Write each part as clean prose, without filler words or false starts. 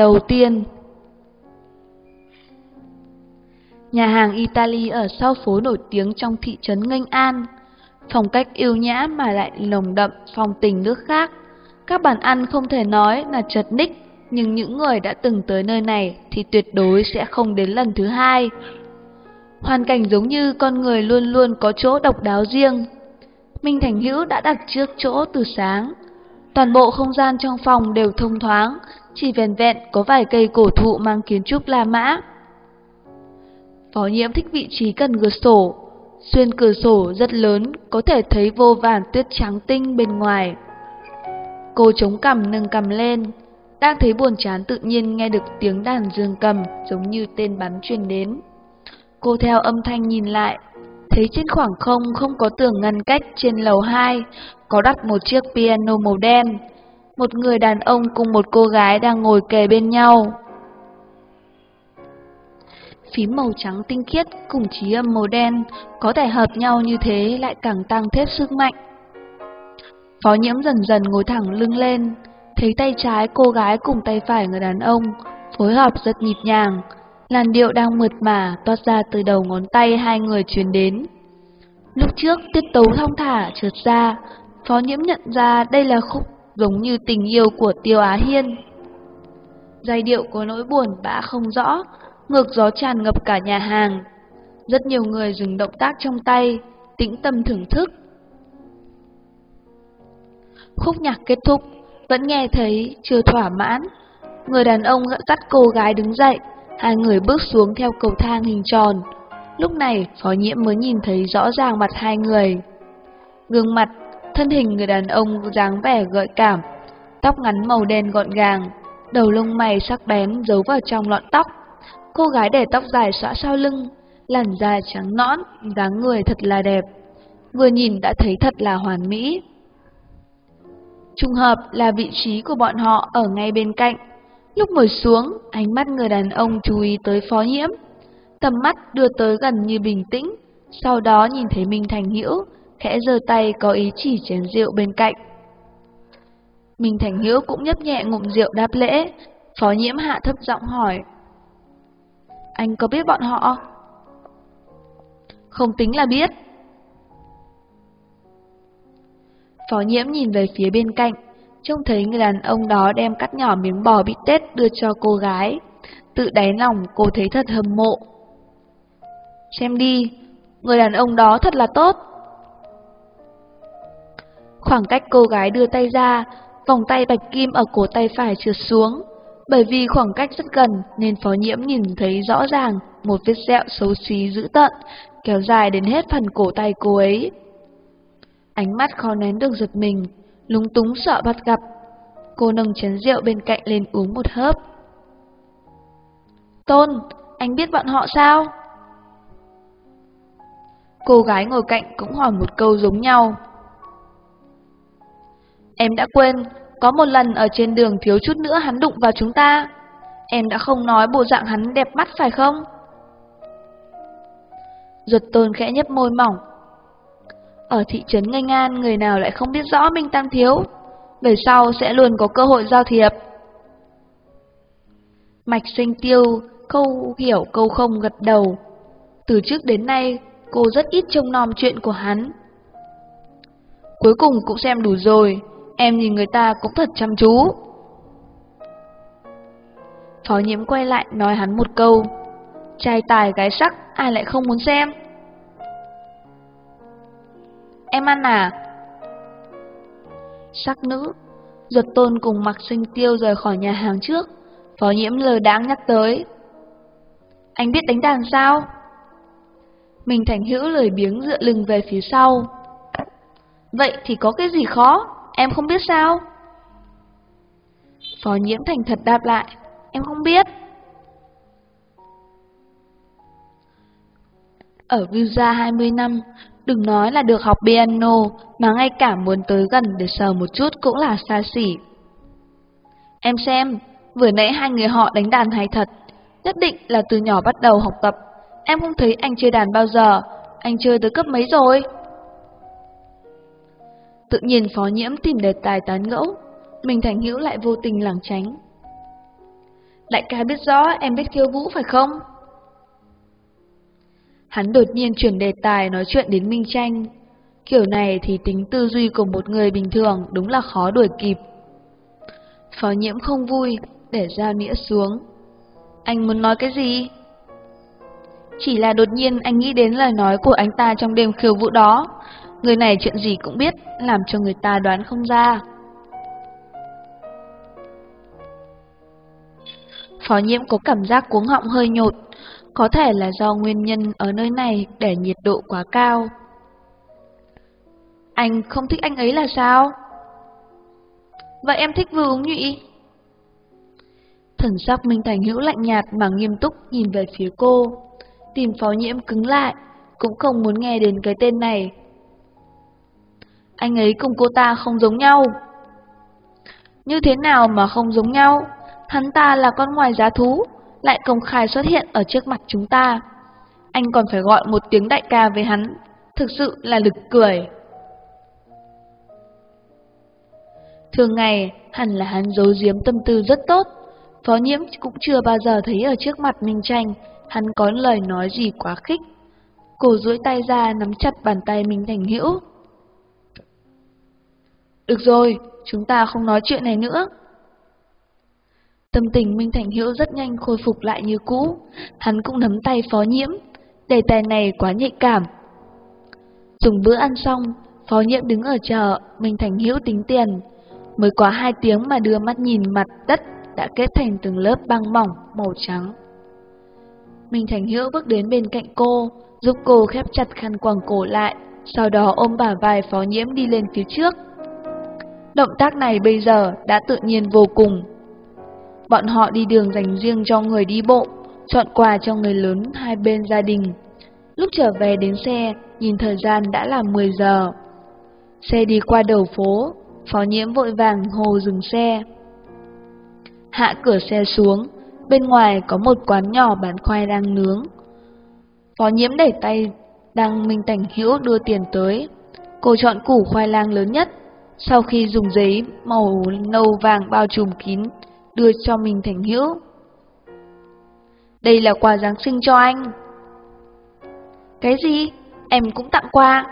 đầu tiên. Nhà hàng Italy ở sau phố nổi tiếng trong thị trấn Nghênh An, phong cách yêu nhã mà lại nồng đậm phong tình nước khác. Các bàn ăn không thể nói là chật ních, nhưng những người đã từng tới nơi này thì tuyệt đối sẽ không đến lần thứ hai. Hoàn cảnh giống như con người luôn luôn có chỗ độc đáo riêng. Minh Thành Hữu đã đặt trước chỗ từ sáng. Toàn bộ không gian trong phòng đều thông thoáng, chỉ vẻn vẹn có vài cây cổ thụ mang kiến trúc La Mã. Phó Nhiễm thích vị trí gần cửa sổ. Xuyên cửa sổ rất lớn, có thể thấy vô vàn tuyết trắng tinh bên ngoài. Cô chống cằm nâng cằm lên, đang thấy buồn chán tự nhiên nghe được tiếng đàn dương cầm giống như tên bắn truyền đến. Cô theo âm thanh nhìn lại, thấy trên khoảng không không có tường ngăn cách trên lầu 2, có đặt một chiếc piano màu đen. Một người đàn ông cùng một cô gái đang ngồi kề bên nhau. Phím màu trắng tinh khiết cùng trí âm màu đen có thể hợp nhau như thế lại càng tăng thêm sức mạnh. Phó Nhiễm dần dần ngồi thẳng lưng lên, thấy tay trái cô gái cùng tay phải người đàn ông phối hợp rất nhịp nhàng, làn điệu đang mượt mà toát ra từ đầu ngón tay hai người truyền đến. Lúc trước tiết tấu thong thả trượt ra, Phó Nhiễm nhận ra đây là khúc giống như Tình Yêu của Tiêu Á Hiên. Giai điệu có nỗi buồn bã không rõ, ngược gió tràn ngập cả nhà hàng. Rất nhiều người dừng động tác trong tay, tĩnh tâm thưởng thức. Khúc nhạc kết thúc, vẫn nghe thấy chưa thỏa mãn. Người đàn ông dắt cô gái đứng dậy, hai người bước xuống theo cầu thang hình tròn. Lúc này Phó Nhiễm mới nhìn thấy rõ ràng mặt hai người. Gương mặt, thân hình người đàn ông dáng vẻ gợi cảm, tóc ngắn màu đen gọn gàng, đầu lông mày sắc bén giấu vào trong lọn tóc. Cô gái để tóc dài xõa sau lưng, làn da trắng nõn, dáng người thật là đẹp. Vừa nhìn đã thấy thật là hoàn mỹ. Trùng hợp là vị trí của bọn họ ở ngay bên cạnh. Lúc ngồi xuống, ánh mắt người đàn ông chú ý tới Phó Nhiễm. Tầm mắt đưa tới gần như bình tĩnh, sau đó nhìn thấy Minh Thành Hữu, khẽ giơ tay có ý chỉ chén rượu bên cạnh. Minh Thành Hữu cũng nhấp nhẹ ngụm rượu đáp lễ. Phó Nhiễm hạ thấp giọng hỏi: Anh có biết bọn họ? Không tính là biết. Phó Nhiễm nhìn về phía bên cạnh, trông thấy người đàn ông đó đem cắt nhỏ miếng bò bít tết đưa cho cô gái. Tự đáy lòng cô thấy thật hâm mộ. Xem đi, người đàn ông đó thật là tốt. Khoảng cách cô gái đưa tay ra, vòng tay bạch kim ở cổ tay phải trượt xuống. Bởi vì khoảng cách rất gần nên Phó Nhiễm nhìn thấy rõ ràng một vết sẹo xấu xí dữ tợn kéo dài đến hết phần cổ tay cô ấy. Ánh mắt khó nén được giật mình, lúng túng sợ bắt gặp. Cô nâng chén rượu bên cạnh lên uống một hớp. Tôn, anh biết bọn họ sao? Cô gái ngồi cạnh cũng hỏi một câu giống nhau. Em đã quên, có một lần ở trên đường thiếu chút nữa hắn đụng vào chúng ta. Em đã không nói bộ dạng hắn đẹp mắt phải không? Duật Tôn khẽ nhếch môi mỏng. Ở thị trấn Nghênh An người nào lại không biết rõ Minh Tam Thiếu. Về sau sẽ luôn có cơ hội giao thiệp. Mạch Sinh Tiêu câu hiểu câu không gật đầu. Từ trước đến nay cô rất ít trông nom chuyện của hắn. Cuối cùng cũng xem đủ rồi. Em nhìn người ta cũng thật chăm chú. Phó Nhiễm quay lại nói hắn một câu. Trai tài gái sắc ai lại không muốn xem. Em ăn à? Sắc nữ. Duật Tôn cùng Mạc Sinh Tiêu rời khỏi nhà hàng trước. Phó Nhiễm lờ đãng nhắc tới. Anh biết đánh đàn sao? Minh Thành Hữu lười biếng dựa lưng về phía sau. Vậy thì có cái gì khó? Em không biết sao? Phó Nhiễm thành thật đáp lại. Em không biết. Ở visa 20 năm, đừng nói là được học piano, mà ngay cả muốn tới gần để sờ một chút cũng là xa xỉ. Em xem, vừa nãy hai người họ đánh đàn hay thật, nhất định là từ nhỏ bắt đầu học tập. Em không thấy anh chơi đàn bao giờ, anh chơi tới cấp mấy rồi? Tự nhiên Phó Nhiễm tìm đề tài tán gẫu, Minh Thành Hữu lại vô tình lảng tránh. Đại ca biết rõ em biết khiêu vũ phải không? Hắn đột nhiên chuyển đề tài nói chuyện đến Minh Tranh. Kiểu này thì tính tư duy của một người bình thường đúng là khó đuổi kịp. Phó Nhiễm không vui, để dao nĩa xuống. Anh muốn nói cái gì? Chỉ là đột nhiên anh nghĩ đến lời nói của anh ta trong đêm khiêu vũ đó. Người này chuyện gì cũng biết, làm cho người ta đoán không ra. Phó Nhiễm có cảm giác cuống họng hơi nhột, có thể là do nguyên nhân ở nơi này để nhiệt độ quá cao. Anh không thích anh ấy là sao? Vậy em thích Vưu Ứng Nhụy? Thần sắc Minh Thành Hữu lạnh nhạt mà nghiêm túc nhìn về phía cô. Tim Phó Nhiễm cứng lại, cũng không muốn nghe đến cái tên này. Anh ấy cùng cô ta không giống nhau. Như thế nào mà không giống nhau? Hắn ta là con ngoài giá thú, lại công khai xuất hiện ở trước mặt chúng ta. Anh còn phải gọi một tiếng đại ca với hắn, thực sự là nực cười. Thường ngày, hẳn là hắn giấu giếm tâm tư rất tốt. Phó Nhiễm cũng chưa bao giờ thấy ở trước mặt Minh Tranh hắn có lời nói gì quá khích. Cô duỗi tay ra nắm chặt bàn tay Minh Thành Hữu. Được rồi, chúng ta không nói chuyện này nữa. Tâm tình Minh Thành Hữu rất nhanh khôi phục lại như cũ. Hắn cũng nắm tay Phó Nhiễm. Đề tài này quá nhạy cảm. Dùng bữa ăn xong, Phó Nhiễm đứng ở chợ, Minh Thành Hữu tính tiền. Mới quá 2 tiếng mà đưa mắt nhìn mặt đất đã kết thành từng lớp băng mỏng màu trắng. Minh Thành Hữu bước đến bên cạnh cô, giúp cô khép chặt khăn quàng cổ lại, sau đó ôm bả vai Phó Nhiễm đi lên phía trước. Động tác này bây giờ đã tự nhiên vô cùng. Bọn họ đi đường dành riêng cho người đi bộ, chọn quà cho người lớn hai bên gia đình. Lúc trở về đến xe, nhìn thời gian đã là 10 giờ. Xe đi qua đầu phố, Phó Nhiễm vội vàng hô dừng xe. Hạ cửa xe xuống, bên ngoài có một quán nhỏ bán khoai lang nướng. Phó Nhiễm đẩy tay đang Minh Thành Hữu đưa tiền tới. Cô chọn củ khoai lang lớn nhất, sau khi dùng giấy màu nâu vàng bao trùm kín, đưa cho Minh Thành Hữu. Đây là quà Giáng sinh cho anh. Cái gì? Em cũng tặng quà.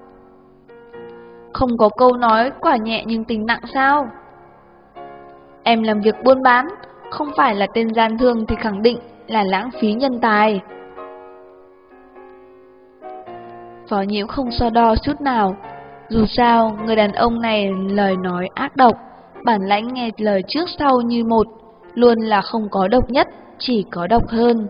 Không có câu nói quả nhẹ nhưng tình nặng sao? Em làm việc buôn bán, không phải là tên gian thương thì khẳng định là lãng phí nhân tài. Phó Nhiễm không so đo chút nào. Dù sao, người đàn ông này lời nói ác độc, bản lãnh nghe lời trước sau như một, luôn là không có độc nhất, chỉ có độc hơn.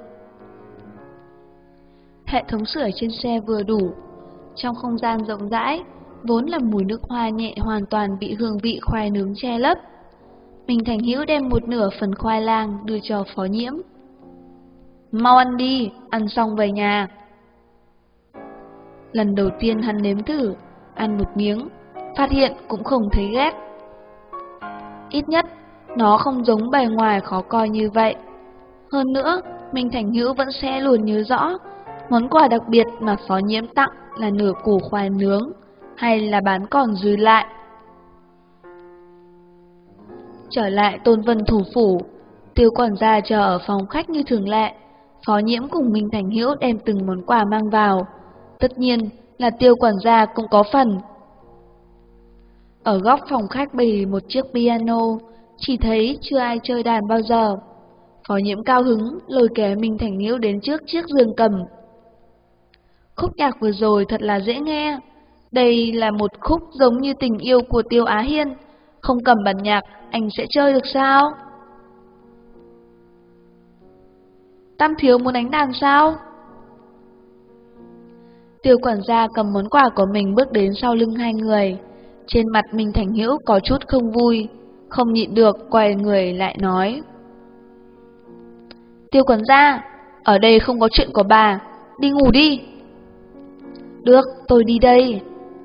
Hệ thống sưởi trên xe vừa đủ. Trong không gian rộng rãi, vốn là mùi nước hoa nhẹ hoàn toàn bị hương vị khoai nướng che lấp. Minh Thành Hữu đem một nửa phần khoai lang đưa cho Phó Nhiễm. Mau ăn đi, ăn xong về nhà. Lần đầu tiên hắn nếm thử, ăn một miếng, phát hiện cũng không thấy ghét. Ít nhất, nó không giống bề ngoài khó coi như vậy. Hơn nữa, Minh Thành Hữu vẫn sẽ luôn nhớ rõ, món quà đặc biệt mà Phó Nhiễm tặng là nửa củ khoai nướng, hay là bán còn dư lại. Trở lại Tôn Vân thủ phủ, Tiêu quản gia chờ ở phòng khách như thường lệ. Phó Nhiễm cùng Minh Thành Hữu đem từng món quà mang vào. Tất nhiên là Tiêu quản gia cũng có phần. Ở góc phòng khách bày một chiếc piano, chỉ thấy chưa ai chơi đàn bao giờ. Phó Nhiễm cao hứng lôi kéo Minh Thành Hữu đến trước chiếc giường cầm. Khúc nhạc vừa rồi thật là dễ nghe. Đây là một khúc giống như Tình Yêu của Tiêu Á Hiên. Không cầm bản nhạc, anh sẽ chơi được sao? Tam thiếu muốn đánh đàn sao? Tiêu quản gia cầm món quà của mình bước đến sau lưng hai người. Trên mặt Minh Thành Hữu có chút không vui, không nhịn được quay người lại nói. Tiêu quản gia, ở đây không có chuyện của bà, đi ngủ đi. Được, tôi đi đây.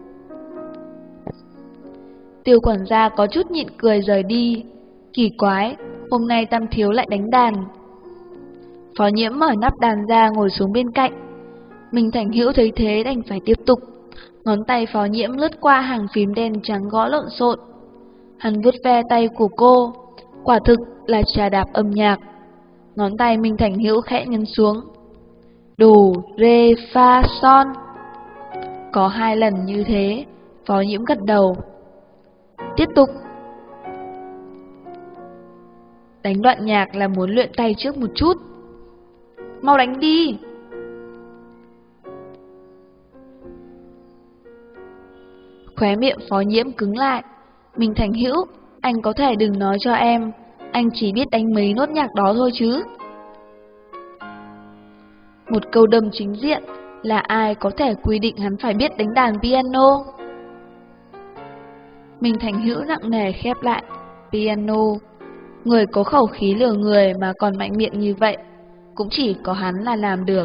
Tiêu quản gia có chút nhịn cười rời đi. Kỳ quái, hôm nay Tam thiếu lại đánh đàn. Phó Nhiễm mở nắp đàn ra ngồi xuống bên cạnh. Minh Thành Hữu thấy thế đành phải tiếp tục. Ngón tay Phó Nhiễm lướt qua hàng phím đen trắng gõ lộn xộn. Hắn vuốt ve tay của cô, quả thực là trà đạp âm nhạc. Ngón tay Minh Thành Hữu khẽ nhấn xuống. Do, re, fa, son. Có 2 lần như thế, Phó Nhiễm gật đầu. Tiếp tục. Đánh đoạn nhạc là muốn luyện tay trước một chút. Mau đánh đi. Khóe miệng Phó Nhiễm cứng lại. Minh Thành Hữu, anh có thể đừng nói cho em, anh chỉ biết đánh mấy nốt nhạc đó thôi chứ. Một câu đâm chính diện, là ai có thể quy định hắn phải biết đánh đàn piano? Minh Thành Hữu nặng nề khép lại. Piano. Người có khẩu khí lừa người mà còn mạnh miệng như vậy, cũng chỉ có hắn là làm được.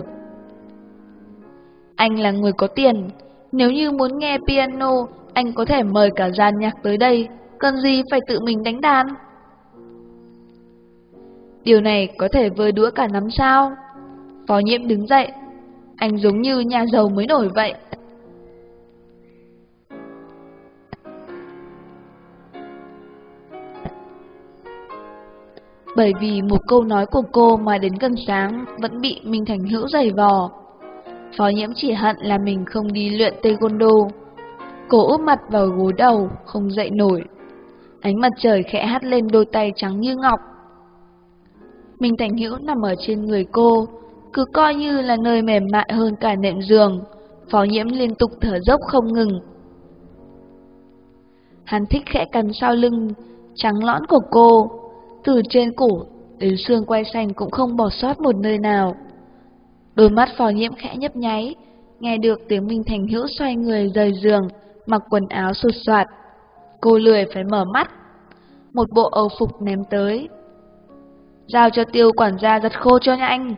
Anh là người có tiền, nếu như muốn nghe piano, anh có thể mời cả dàn nhạc tới đây, cần gì phải tự mình đánh đàn? Điều này có thể vơi đũa cả nắm sao? Phó Nhiễm đứng dậy. Anh giống như nhà giàu mới nổi vậy. Bởi vì một câu nói của cô mà đến gần sáng vẫn bị Minh Thành Hữu giày vò. Phó Nhiễm chỉ hận là mình không đi luyện taekwondo. Cô úp mặt vào gối đầu, không dậy nổi. Ánh mặt trời khẽ hắt lên đôi tay trắng như ngọc. Minh Thành Hữu nằm ở trên người cô, cứ coi như là nơi mềm mại hơn cả nệm giường. Phó Nhiễm liên tục thở dốc không ngừng. Hắn thích khẽ cắn sau lưng trắng nõn của cô, từ trên cổ đến xương quai xanh cũng không bỏ sót một nơi nào. Đôi mắt Phó Nhiễm khẽ nhấp nháy, nghe được tiếng Minh Thành Hữu xoay người rời giường, mặc quần áo sột soạt. Cô lười phải mở mắt. Một bộ âu phục ném tới. Giao cho Tiêu quản gia giặt khô cho nhanh.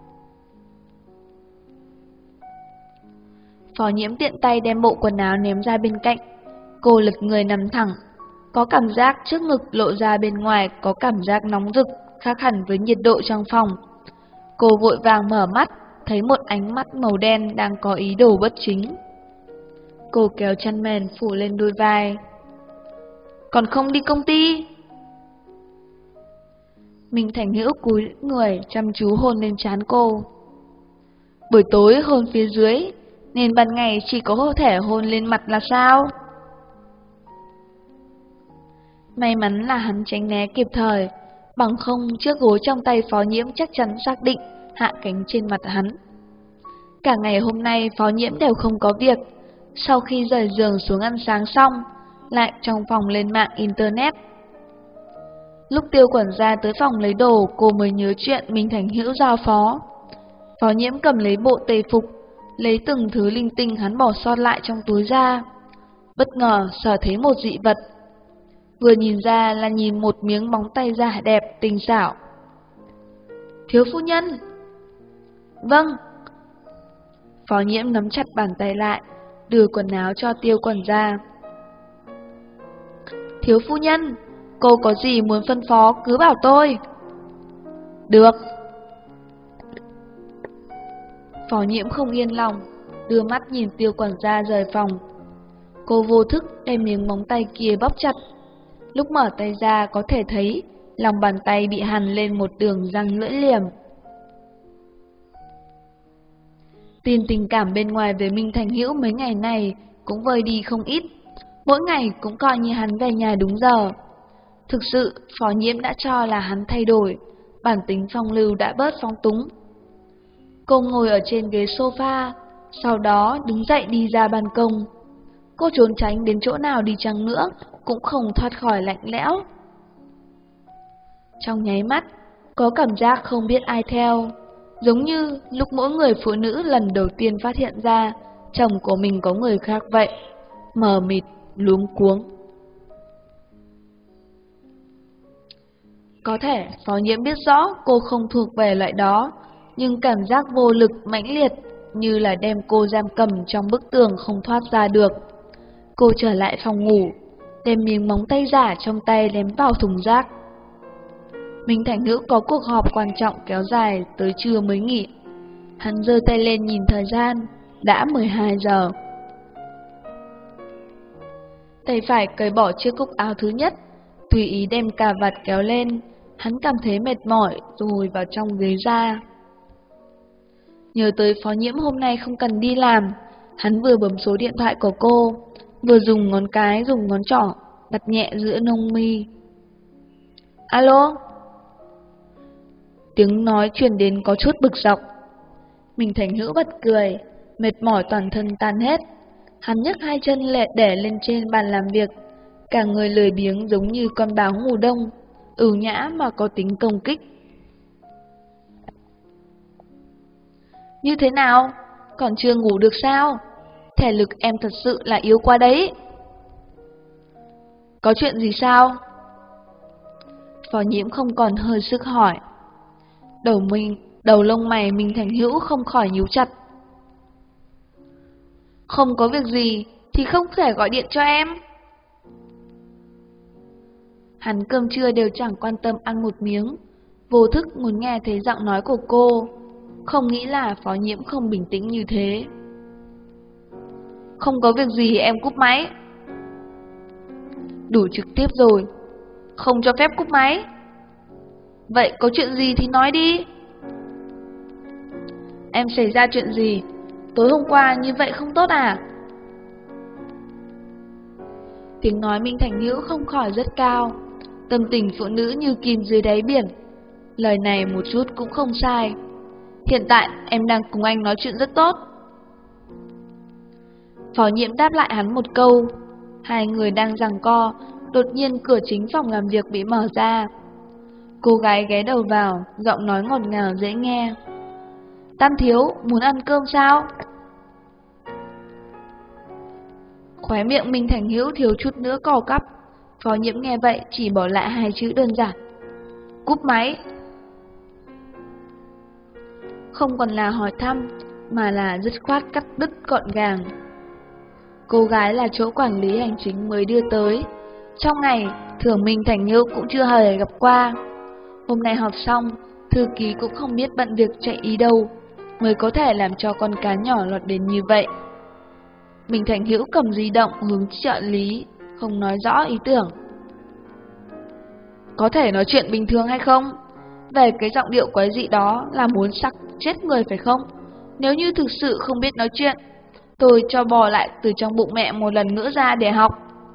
Phó Nhiễm tiện tay đem bộ quần áo ném ra bên cạnh. Cô lật người nằm thẳng. Có cảm giác trước ngực lộ ra bên ngoài có cảm giác nóng rực, khác hẳn với nhiệt độ trong phòng. Cô vội vàng mở mắt, thấy một ánh mắt màu đen đang có ý đồ bất chính. Cô kéo chăn mền phủ lên đôi vai. Còn không đi công ty? Minh Thành Hữu cúi người chăm chú hôn lên trán cô. Buổi tối hôn phía dưới, nên ban ngày chỉ có thể hôn lên mặt là sao? May mắn là hắn tránh né kịp thời, bằng không chiếc gối trong tay Phó Nhiễm chắc chắn xác định hạ cánh trên mặt hắn. Cả ngày hôm nay Phó Nhiễm đều không có việc. Sau khi rời giường xuống ăn sáng xong, lại trong phòng lên mạng internet. Lúc Tiêu quản gia tới phòng lấy đồ, cô mới nhớ chuyện Minh Thành Hữu giao phó. Phó Nhiễm cầm lấy bộ tề phục, lấy từng thứ linh tinh hắn bỏ sót lại trong túi ra. Bất ngờ sờ thấy một dị vật. Vừa nhìn ra là nhìn một miếng móng tay giả đẹp tinh xảo. Thiếu phu nhân. Vâng. Phó Nhiễm nắm chặt bàn tay lại, đưa quần áo cho Tiêu quản gia. Thiếu phu nhân, cô có gì muốn phân phó cứ bảo tôi. Được. Phó Nhiễm không yên lòng, đưa mắt nhìn Tiêu quản gia rời phòng. Cô vô thức đem miếng móng tay kia bóp chặt. Lúc mở tay ra có thể thấy lòng bàn tay bị hằn lên một đường răng lưỡi liềm. Tin tình cảm bên ngoài về Minh Thành Hữu mấy ngày này cũng vơi đi không ít. Mỗi ngày cũng coi như hắn về nhà đúng giờ. Thực sự, Phó Nhiễm đã cho là hắn thay đổi, bản tính phong lưu đã bớt phóng túng. Cô ngồi ở trên ghế sofa, sau đó đứng dậy đi ra ban công. Cô trốn tránh đến chỗ nào đi chăng nữa, cũng không thoát khỏi lạnh lẽo. Trong nháy mắt, có cảm giác không biết ai theo, giống như lúc mỗi người phụ nữ lần đầu tiên phát hiện ra chồng của mình có người khác vậy, mờ mịt, luống cuống. Có thể Phó Nhiễm biết rõ cô không thuộc về loại đó, nhưng cảm giác vô lực mãnh liệt như là đem cô giam cầm trong bức tường không thoát ra được. Cô trở lại phòng ngủ, đem miếng móng tay giả trong tay ném vào thùng rác. Minh Thành Hữu có cuộc họp quan trọng kéo dài tới trưa mới nghỉ. Hắn giơ tay lên nhìn thời gian, đã 12 giờ. Tay phải cởi bỏ chiếc cúc áo thứ nhất, tùy ý đem cà vạt kéo lên, Hắn cảm thấy mệt mỏi rồi vào trong ghế ra. Nhớ tới Phó Nhiễm hôm nay không cần đi làm, hắn vừa bấm số điện thoại của cô, vừa dùng ngón cái dùng ngón trỏ đặt nhẹ giữa lông mi. Alo? Tiếng nói truyền đến có chút bực dọc. Mình Thành Hữu bật cười, mệt mỏi toàn thân tan hết. Hắn nhấc hai chân lẹ để lên trên bàn làm việc, cả người lười biếng giống như con báo mùa đông, ưu nhã mà có tính công kích. Như thế nào? Còn chưa ngủ được sao? Thể lực em thật sự là yếu quá đấy. Có chuyện gì sao? Phó Nhiễm không còn hơi sức hỏi. Đầu lông mày mình Thành Hữu không khỏi nhíu chặt. Không có việc gì thì không thể gọi điện cho em. Hắn cơm trưa đều chẳng quan tâm ăn một miếng, vô thức muốn nghe thấy giọng nói của cô, không nghĩ là Phó Nhiễm không bình tĩnh như thế. Không có việc gì thì em cúp máy. Đủ trực tiếp rồi, không cho phép cúp máy. Vậy có chuyện gì thì nói đi. Em xảy ra chuyện gì? Tối hôm qua như vậy không tốt à? Tiếng nói Minh Thành Hữu không khỏi rất cao, tâm tình phụ nữ như kim dưới đáy biển. Lời này một chút cũng không sai. Hiện tại em đang cùng anh nói chuyện rất tốt. Phó Nhiễm đáp lại hắn một câu. Hai người đang giằng co, đột nhiên cửa chính phòng làm việc bị mở ra. Cô gái ghé đầu vào, giọng nói ngọt ngào dễ nghe. Tam thiếu, muốn ăn cơm sao? Khóe miệng Minh Thành Hữu thiếu chút nữa cò cắp. Phó Nhiễm nghe vậy chỉ bỏ lại hai chữ đơn giản. Cúp máy. Không còn là hỏi thăm, mà là dứt khoát cắt đứt gọn gàng. Cô gái là chỗ quản lý hành chính mới đưa tới. Trong ngày, thường Minh Thành Hữu cũng chưa hề gặp qua. Hôm nay họp xong, thư ký cũng không biết bận việc chạy ý đâu, mới có thể làm cho con cá nhỏ lọt đến như vậy. Minh Thành Hữu cầm di động hướng trợ lý, không nói rõ ý tưởng. Có thể nói chuyện bình thường hay không? Về cái giọng điệu quái dị đó là muốn sặc chết người phải không? Nếu như thực sự không biết nói chuyện, tôi cho bò lại từ trong bụng mẹ một lần nữa ra để học.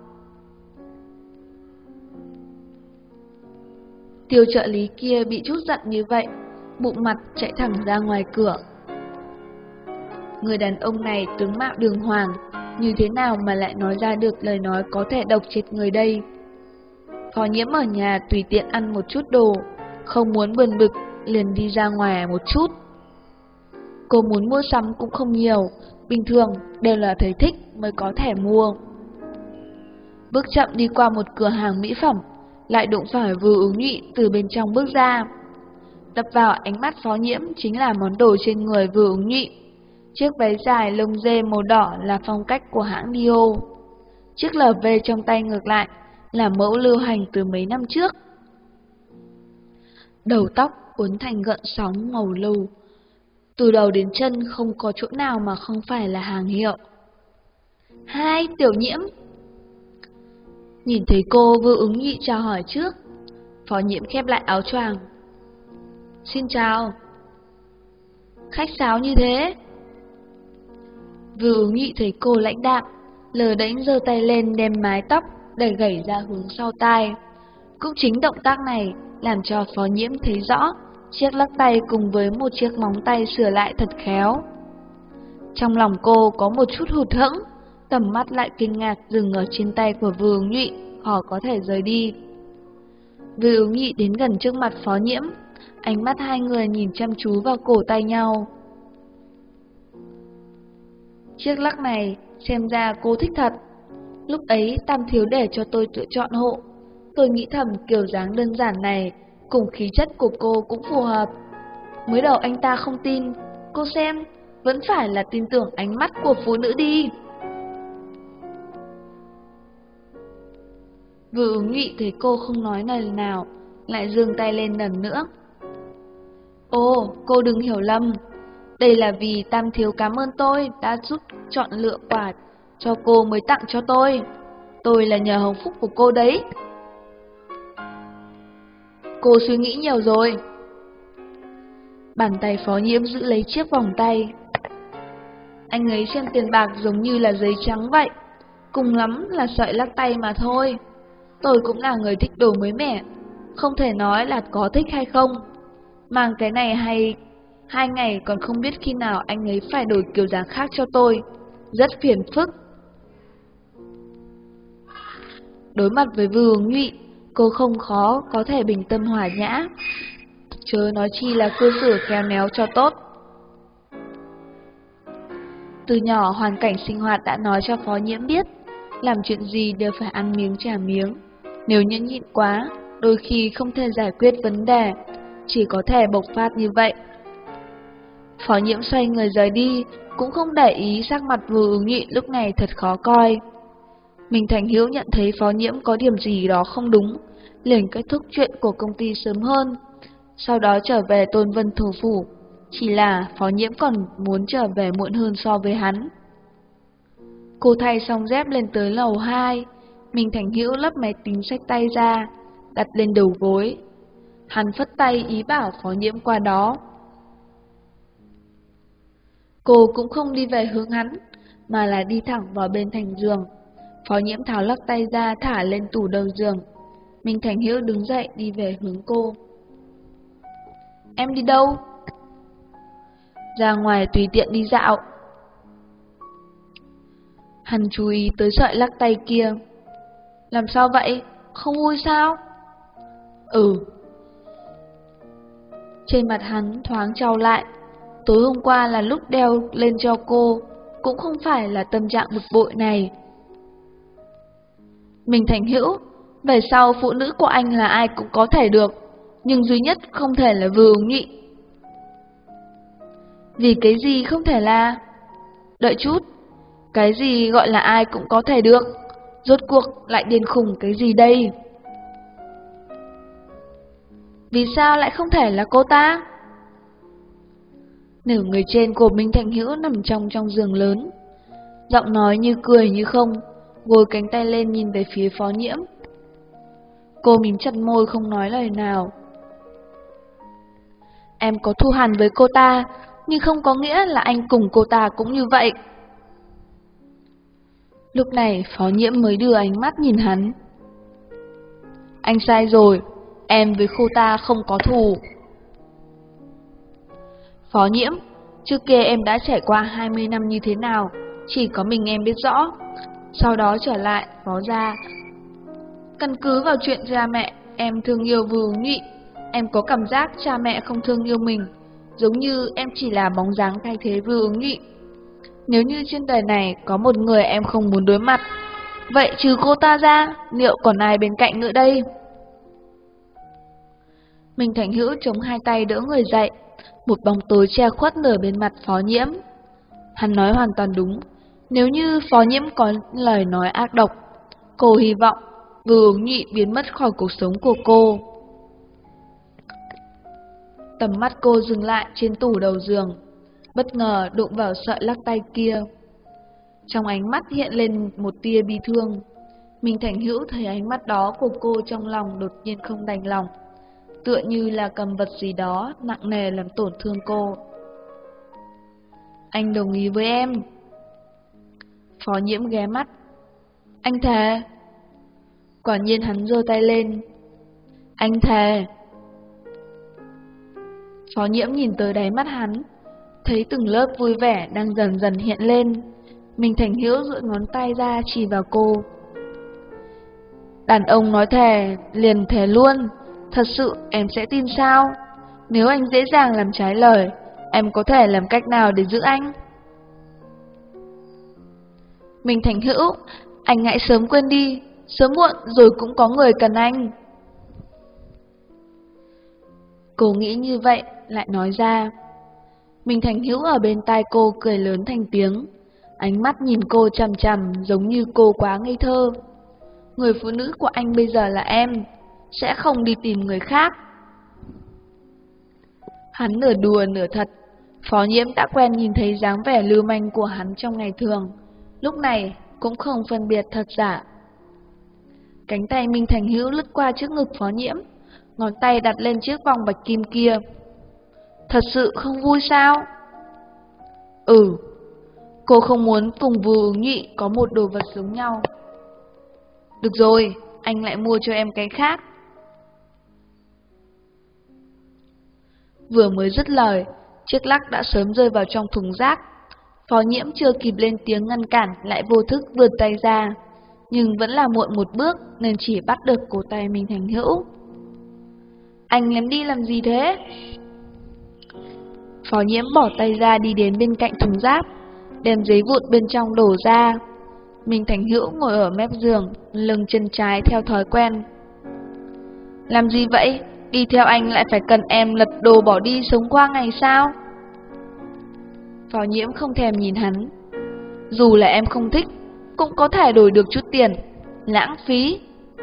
Tiêu trợ lý kia bị chút giận như vậy, bụng mặt chạy thẳng ra ngoài cửa. Người đàn ông này tướng mạo đường hoàng, như thế nào mà lại nói ra được lời nói có thể độc chết người đây? Phó Nhiễm ở nhà tùy tiện ăn một chút đồ, không muốn buồn bực, liền đi ra ngoài một chút. Cô muốn mua sắm cũng không nhiều, bình thường đều là thấy thích mới có thể mua. Bước chậm đi qua một cửa hàng mỹ phẩm, lại đụng phải Vưu Ứng Nhụy từ bên trong bước ra. Đập vào ánh mắt Phó Nhiễm chính là món đồ trên người Vưu Ứng Nhụy. Chiếc váy dài lông dê màu đỏ là phong cách của hãng Dior. Chiếc LV trong tay ngược lại là mẫu lưu hành từ mấy năm trước. Đầu tóc uốn thành gợn sóng màu lưu, từ đầu đến chân không có chỗ nào mà không phải là hàng hiệu. Hai, Tiểu Nhiễm. Nhìn thấy cô, Vưu Ứng Nhụy chào hỏi trước. Phó Nhiễm khép lại áo choàng. Xin chào. Khách sáo như thế. Vưu Ứng Nhụy thấy cô lãnh đạm, lờ đễnh giơ tay lên đem mái tóc đẩy gẩy ra hướng sau tai. Cũng chính động tác này làm cho Phó Nhiễm thấy rõ chiếc lắc tay cùng với một chiếc móng tay sửa lại thật khéo. Trong lòng cô có một chút hụt hẫng, tầm mắt lại kinh ngạc dừng ở trên tay của Vưu Ứng Nhụy, khó có thể rời đi. Vưu Ứng Nhụy đến gần trước mặt Phó Nhiễm, ánh mắt hai người nhìn chăm chú vào cổ tay nhau. Chiếc lắc này xem ra cô thích thật. Lúc ấy Tam thiếu để cho tôi lựa chọn hộ. Tôi nghĩ thầm kiểu dáng đơn giản này cùng khí chất của cô cũng phù hợp. Mới đầu anh ta không tin, cô xem, vẫn phải là tin tưởng ánh mắt của phụ nữ đi. Vưu Ứng Nhụy thấy cô không nói lời nào, lại giương tay lên lần nữa. Ô, cô đừng hiểu lầm. Đây là vì Tam thiếu cảm ơn tôi đã giúp chọn lựa quà cho cô mới tặng cho tôi. Tôi là nhờ hồng phúc của cô đấy. cô suy nghĩ nhiều rồi. Bàn tay Phó Nhiễm giữ lấy chiếc vòng tay. Anh ấy xem tiền bạc giống như là giấy trắng vậy, cùng lắm là sợi lắc tay mà thôi. Tôi cũng là người thích đồ mới mẻ, không thể nói là có thích hay không. Mang cái này hay 2 ngày còn không biết khi nào anh ấy phải đổi kiểu dáng khác cho tôi, rất phiền phức. Đối mặt với Vương Nhụy, cô không khó có thể bình tâm hòa nhã, chớ nói chi là cư xử khéo léo cho tốt. Từ nhỏ hoàn cảnh sinh hoạt đã nói cho Phó Nhiễm biết, làm chuyện gì đều phải ăn miếng trả miếng. Nếu nhẫn nhịn quá, đôi khi không thể giải quyết vấn đề, chỉ có thể bộc phát như vậy. Phó Nhiễm xoay người rời đi, cũng không để ý sắc mặt Vưu Ứng Nhụy lúc này thật khó coi. Mình Thành Hữu nhận thấy Phó Nhiễm có điểm gì đó không đúng, liền kết thúc chuyện của công ty sớm hơn, sau đó trở về Tôn Vân Thủ phủ. Chỉ là Phó Nhiễm còn muốn trở về muộn hơn so với hắn. Cô thay xong dép lên tới lầu 2, Mình Thành Hữu lắp máy tính xách tay ra, đặt lên đầu gối. Hắn phất tay ý bảo Phó Nhiễm qua đó. Cô cũng không đi về hướng hắn, mà là đi thẳng vào bên thành giường. Phó Nhiễm tháo lắc tay ra thả lên tủ đầu giường. Mình Thành Hữu đứng dậy đi về hướng cô. Em đi đâu? Ra ngoài tùy tiện đi dạo. Hắn chú ý tới sợi lắc tay kia. Làm sao vậy? Không vui sao? Ừ. Trên mặt hắn thoáng trao lại. Tối hôm qua là lúc đeo lên cho cô, cũng không phải là tâm trạng bực bội này. Mình Thành Hữu, về sau phụ nữ của anh là ai cũng có thể được, nhưng duy nhất không thể là Vưu Ứng Nhụy. Vì cái gì không thể là? Đợi chút, cái gì gọi là ai cũng có thể được? Rốt cuộc lại điên khùng cái gì đây? Vì sao lại không thể là cô ta? Nửa người trên của Minh Thành Hữu nằm trong giường lớn, giọng nói như cười như không, gối cánh tay lên nhìn về phía Phó Nhiễm. Cô mím chặt môi không nói lời nào. Em có thù hằn với cô ta, nhưng không có nghĩa là anh cùng cô ta cũng như vậy. Lúc này Phó Nhiễm mới đưa ánh mắt nhìn hắn. Anh sai rồi, em với cô ta không có thù. Phó Nhiễm, trước kia em đã trải qua 20 năm như thế nào, chỉ có mình em biết rõ. Sau đó trở lại Phó gia. Căn cứ vào chuyện cha mẹ em thương yêu Vưu Ứng Nhụy, em có cảm giác cha mẹ không thương yêu mình, giống như em chỉ là bóng dáng thay thế Vưu Ứng Nhụy. Nếu như trên đời này có một người em không muốn đối mặt, vậy trừ cô ta ra, liệu còn ai bên cạnh nữa đây? Mình Thành Hữu chống hai tay đỡ người dậy, một bóng tối che khuất nửa bên mặt Phó Nhiễm. Hắn nói hoàn toàn đúng, nếu như Phó Nhiễm có lời nói ác độc, cô hy vọng Vưu Ứng Nhụy biến mất khỏi cuộc sống của cô. Tầm mắt cô dừng lại trên tủ đầu giường, bất ngờ đụng vào sợi lắc tay kia. Trong ánh mắt hiện lên một tia bi thương. Mình Thành Hữu thấy ánh mắt đó của cô trong lòng đột nhiên không đành lòng, tựa như là cầm vật gì đó nặng nề làm tổn thương cô. Anh đồng ý với em. Phó Nhiễm ghé mắt. Anh thề. Quả nhiên hắn giơ tay lên. Anh thề. Phó Nhiễm nhìn tới đáy mắt hắn, thấy từng lớp vui vẻ đang dần dần hiện lên. Mình Thành Hữu duỗi ngón tay ra chỉ vào cô. Đàn ông nói thề, liền thề luôn. Thật sự em sẽ tin sao? Nếu anh dễ dàng làm trái lời, em có thể làm cách nào để giữ anh? Mình Thành Hữu, anh hãy sớm quên đi, sớm muộn rồi cũng có người cần anh. Cô nghĩ như vậy, lại nói ra. Mình Thành Hữu ở bên tai cô cười lớn thành tiếng, ánh mắt nhìn cô chằm chằm giống như cô quá ngây thơ. Người phụ nữ của anh bây giờ là em, sẽ không đi tìm người khác. Hắn nửa đùa nửa thật, Phó Nhiễm đã quen nhìn thấy dáng vẻ lưu manh của hắn trong ngày thường, lúc này cũng không phân biệt thật giả. Cánh tay Minh Thành Hữu lướt qua trước ngực Phó Nhiễm, ngón tay đặt lên chiếc vòng bạch kim kia. Thật sự không vui sao? Ừ, cô không muốn cùng Vưu Ứng Nhị có một đồ vật giống nhau. Được rồi, anh lại mua cho em cái khác. Vừa mới dứt lời, chiếc lắc đã sớm rơi vào trong thùng rác. Phó Nhiễm chưa kịp lên tiếng ngăn cản lại vô thức vươn tay ra, nhưng vẫn là muộn một bước nên chỉ bắt được cổ tay Minh Thành Hữu. Anh ném đi làm gì thế? Phó Nhiễm bỏ tay ra đi đến bên cạnh thùng rác, đem giấy vụn bên trong đổ ra. Minh Thành Hữu ngồi ở mép giường, lưng chân trái theo thói quen. Làm gì vậy? Đi theo anh lại phải cần em lật đồ bỏ đi sống qua ngày sao? Phó Nhiễm không thèm nhìn hắn. Dù là em không thích, cũng có thể đổi được chút tiền. Lãng phí.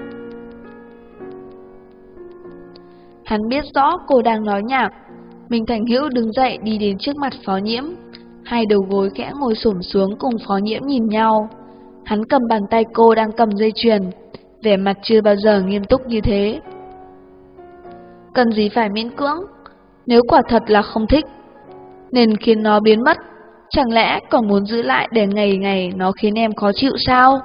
Hắn biết rõ cô đang nói nhảm. Minh Thành Hữu đứng dậy đi đến trước mặt Phó Nhiễm. Hai đầu gối khẽ ngồi xổm xuống cùng Phó Nhiễm nhìn nhau. Hắn cầm bàn tay cô đang cầm dây chuyền, vẻ mặt chưa bao giờ nghiêm túc như thế. Cần gì phải miễn cưỡng? Nếu quả thật là không thích, nên khiến nó biến mất, chẳng lẽ còn muốn giữ lại để ngày ngày nó khiến em khó chịu sao?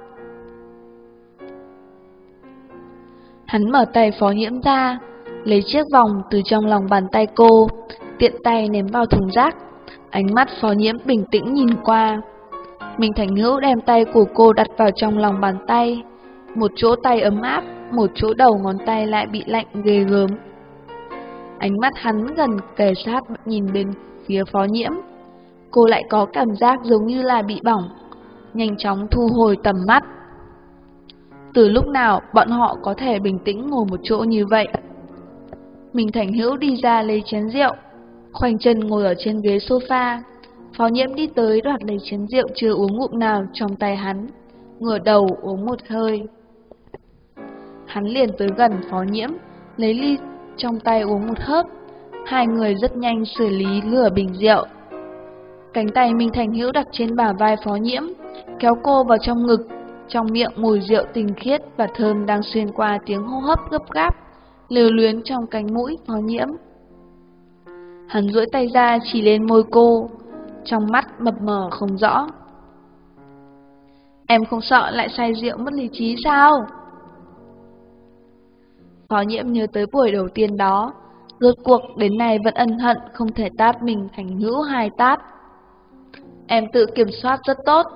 Hắn mở tay Phó Nhiễm ra, lấy chiếc vòng từ trong lòng bàn tay cô, tiện tay ném vào thùng rác. Ánh mắt Phó Nhiễm bình tĩnh nhìn qua. Minh Thành Hữu đem tay của cô đặt vào trong lòng bàn tay. Một chỗ tay ấm áp, một chỗ đầu ngón tay lại bị lạnh ghê gớm. Ánh mắt hắn gần kề sát nhìn bên phía Phó Nhiễm. Cô lại có cảm giác giống như là bị bỏng, nhanh chóng thu hồi tầm mắt. Từ lúc nào bọn họ có thể bình tĩnh ngồi một chỗ như vậy? Minh Thành Hữu đi ra lấy chén rượu, khoanh chân ngồi ở trên ghế sofa. Phó Nhiễm đi tới đoạt lấy chén rượu chưa uống ngụm nào trong tay hắn, ngửa đầu uống một hơi. Hắn liền tới gần Phó Nhiễm, lấy ly trong tay uống một hớp. Hai người rất nhanh xử lý nửa bình rượu. Cánh tay Minh Thành Hữu đặt trên bả vai Phó Nhiễm, kéo cô vào trong ngực. Trong miệng mùi rượu tinh khiết và thơm đang xuyên qua tiếng hô hấp gấp gáp, lưu luyến trong cánh mũi Phó Nhiễm. Hắn duỗi tay ra chỉ lên môi cô, trong mắt mập mờ không rõ. Em không sợ lại say rượu mất lý trí sao? Phó Nhiễm nhớ tới buổi đầu tiên đó, rốt cuộc đến nay vẫn ân hận không thể tát Minh Thành Hữu 2 tát. Em tự kiểm soát rất tốt.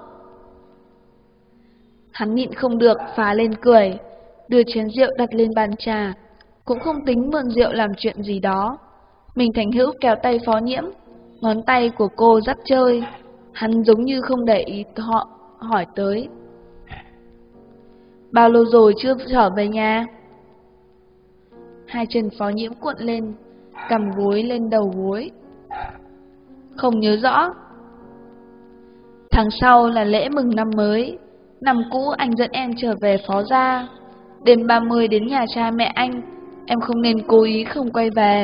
Hắn nhịn không được phá lên cười, đưa chén rượu đặt lên bàn trà, cũng không tính mượn rượu làm chuyện gì đó. Minh Thành Hữu kéo tay Phó Nhiễm, ngón tay của cô dắt chơi, hắn giống như không để ý họ hỏi tới. Bao lâu rồi chưa trở về nhà? Hai chân Phó Nhiễm cuộn lên, cầm gối lên đầu gối. Không nhớ rõ. Tháng sau là lễ mừng năm mới. Năm cũ anh dẫn em trở về Phó gia. Đêm 30 đến nhà cha mẹ anh, em không nên cố ý không quay về.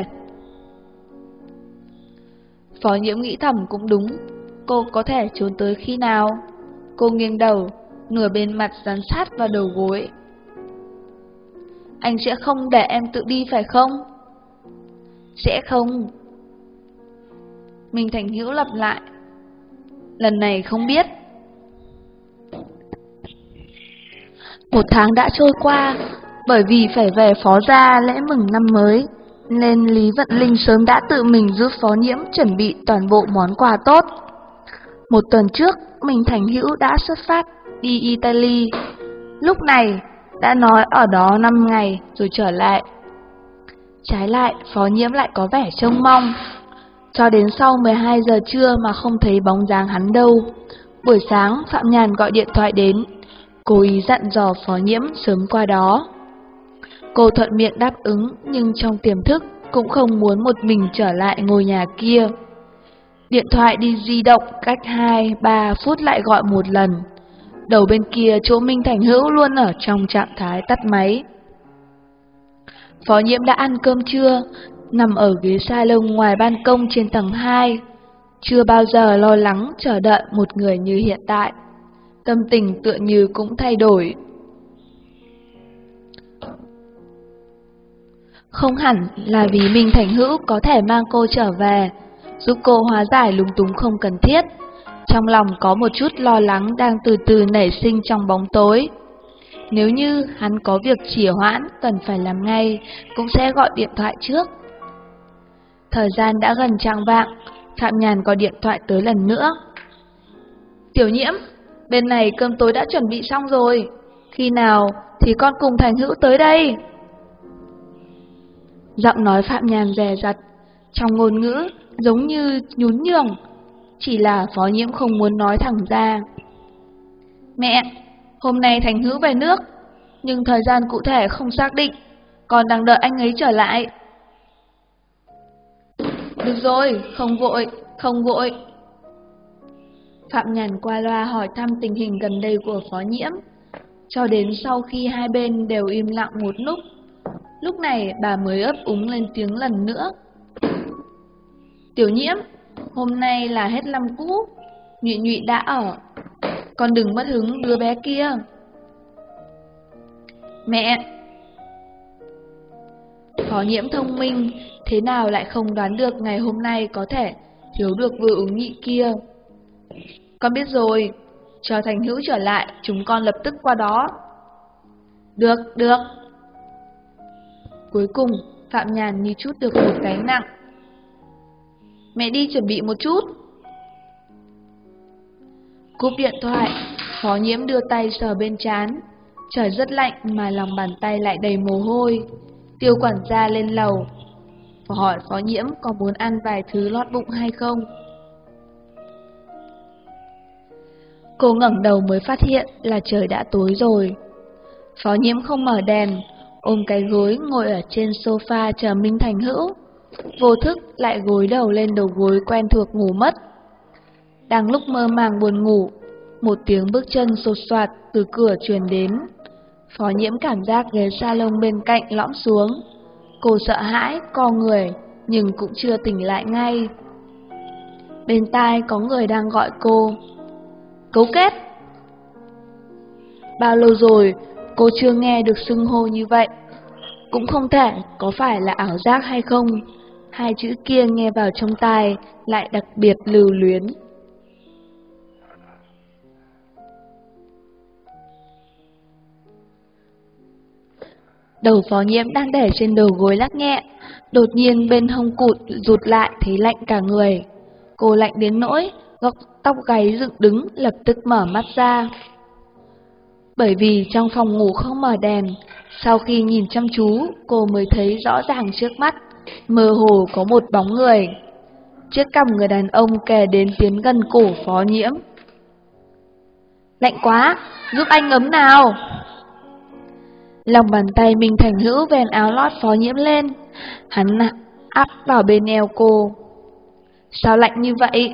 Phó Nhiễm nghĩ thầm cũng đúng, cô có thể trốn tới khi nào? Cô nghiêng đầu, nửa bên mặt dán sát vào đầu gối. Anh sẽ không để em tự đi phải không? Sẽ không. Minh Thành Hữu lặp lại. Lần này không biết. Một tháng đã trôi qua, bởi vì phải về Phó gia lễ mừng năm mới, nên Lý Vận Linh sớm đã tự mình giúp Phó Nhiễm chuẩn bị toàn bộ món quà tốt. Một tuần trước, Minh Thành Hữu đã xuất phát đi Italy. Lúc này, đã nói ở đó 5 ngày rồi trở lại. Trái lại, Phó Nhiễm lại có vẻ trông mong. Cho đến sau 12 giờ trưa mà không thấy bóng dáng hắn đâu. Buổi sáng, Phạm Nhàn gọi điện thoại đến, cố ý dặn dò Phó Nhiễm sớm qua đó. Cô thuận miệng đáp ứng, nhưng trong tiềm thức cũng không muốn một mình trở lại ngôi nhà kia. Điện thoại đi di động cách 2-3 phút lại gọi một lần. Đầu bên kia chỗ Minh Thành Hữu luôn ở trong trạng thái tắt máy. Phó Nhiễm đã ăn cơm trưa, nằm ở ghế salon ngoài ban công trên tầng 2. Chưa bao giờ lo lắng chờ đợi một người như hiện tại. Tâm tình tựa như cũng thay đổi. Không hẳn là vì Minh Thành Hữu có thể mang cô trở về, giúp cô hóa giải lúng túng không cần thiết. Trong lòng có một chút lo lắng đang từ từ nảy sinh trong bóng tối. Nếu như hắn có việc trì hoãn cần phải làm ngay, cũng sẽ gọi điện thoại trước. Thời gian đã gần chạng vạng, Phạm Nhàn gọi điện thoại tới lần nữa. Tiểu Nhiễm, bên này cơm tối đã chuẩn bị xong rồi. Khi nào thì con cùng Thành Hữu tới đây? Giọng nói Phạm Nhàn dè dặt, trong ngôn ngữ giống như nhún nhường, chỉ là Phó Nhiễm không muốn nói thẳng ra. Mẹ, hôm nay Thành Hữu về nước, nhưng thời gian cụ thể không xác định, còn đang đợi anh ấy trở lại. Được rồi, không vội. Phạm Nhàn qua loa hỏi thăm tình hình gần đây của Phó Nhiễm, cho đến sau khi hai bên đều im lặng một lúc này bà mới ấp úng lên tiếng lần nữa. Tiểu Nhiễm, hôm nay là hết năm cũ, Nhụy Nhụy đã ở, con đừng mất hứng đứa bé kia. Mẹ! Phó Nhiễm thông minh, thế nào lại không đoán được ngày hôm nay có thể thiếu được Vừa Ứng Nhị kia. Con biết rồi, chờ Thành Hữu trở lại, chúng con lập tức qua đó. Được. Cuối cùng, Phạm Nhàn như chút được một gánh nặng. Mẹ đi chuẩn bị một chút. Cúp điện thoại, Phó Nhiễm đưa tay sờ bên trán. Trời rất lạnh mà lòng bàn tay lại đầy mồ hôi. Tiêu quản gia lên lầu và hỏi Phó Nhiễm có muốn ăn vài thứ lót bụng hay không. Cô ngẩng đầu mới phát hiện là trời đã tối rồi. Phó Nhiễm không mở đèn, ôm cái gối ngồi ở trên sofa chờ Minh Thành Hữu. Vô thức lại gối đầu lên đầu gối quen thuộc ngủ mất. Đang lúc mơ màng buồn ngủ, một tiếng bước chân xột xoạt từ cửa truyền đến. Phó Nhiễm cảm giác ghế salon bên cạnh lõm xuống. Cô sợ hãi, co người, nhưng cũng chưa tỉnh lại ngay. Bên tai có người đang gọi cô. Cấu kết! Bao lâu rồi cô chưa nghe được xưng hô như vậy. Cũng không thể có phải là ảo giác hay không. Hai chữ kia nghe vào trong tai lại đặc biệt lưu luyến. Đầu Phó Nhiễm đang để trên đầu gối lắc nhẹ, đột nhiên bên hông cụt rụt lại thấy lạnh cả người. Cô lạnh đến nỗi góc tóc gáy dựng đứng, lập tức mở mắt ra. Bởi vì trong phòng ngủ không mở đèn, sau khi nhìn chăm chú, cô mới thấy rõ ràng trước mắt, mơ hồ có một bóng người. Chiếc cằm người đàn ông kề đến tiến gần cổ Phó Nhiễm. Lạnh quá, giúp anh ấm nào. Lòng bàn tay Minh Thành Hữu vén áo lót Phó Nhiễm lên, hắn áp vào bên eo cô. Sao lạnh như vậy?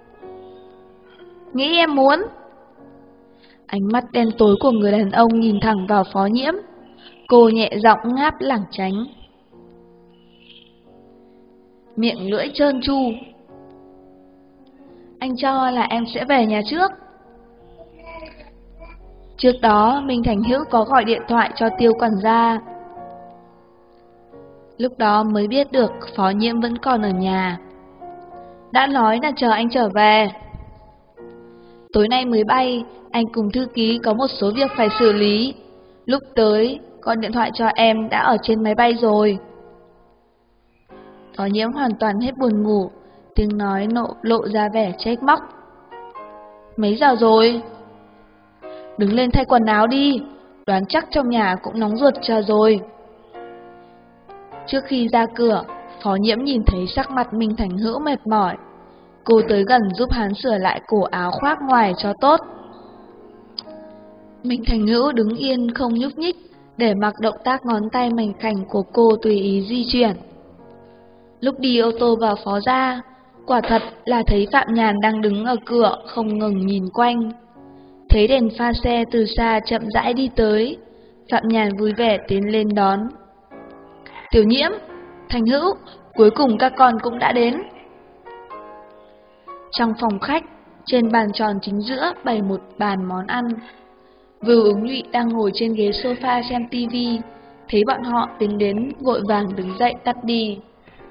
Nghĩ em muốn. Ánh mắt đen tối của người đàn ông nhìn thẳng vào Phó Nhiễm. Cô nhẹ giọng ngáp lảng tránh. Miệng lưỡi trơn tru. Anh cho là em sẽ về nhà trước. Trước đó, Minh Thành Hữu có gọi điện thoại cho Tiêu quản gia. Lúc đó mới biết được Phó Nhiễm vẫn còn ở nhà. Đã nói là chờ anh trở về. Tối nay mới bay, anh cùng thư ký có một số việc phải xử lý. Lúc tới, gọi điện thoại cho em đã ở trên máy bay rồi. Phó Nhiễm hoàn toàn hết buồn ngủ, tiếng nói lộ ra vẻ trách móc. Mấy giờ rồi? Đứng lên thay quần áo đi, đoán chắc trong nhà cũng nóng ruột chờ rồi. Trước khi ra cửa, Phó Nhiễm nhìn thấy sắc mặt Minh Thành Hữu mệt mỏi. Cô tới gần giúp hắn sửa lại cổ áo khoác ngoài cho tốt. Minh Thành Hữu đứng yên không nhúc nhích, để mặc động tác ngón tay mảnh khảnh của cô tùy ý di chuyển. Lúc đi ô tô vào Phó gia, quả thật là thấy Phạm Nhàn đang đứng ở cửa không ngừng nhìn quanh. Thấy đèn pha xe từ xa chậm rãi đi tới, Phạm Nhàn vui vẻ tiến lên đón. Tiểu Nhiễm, Thành Hữu, cuối cùng các con cũng đã đến. Trong phòng khách, trên bàn tròn chính giữa bày một bàn món ăn. Vưu Ứng Nhụy đang ngồi trên ghế sofa xem tivi, thấy bọn họ tiến đến, vội vàng đứng dậy tắt đi.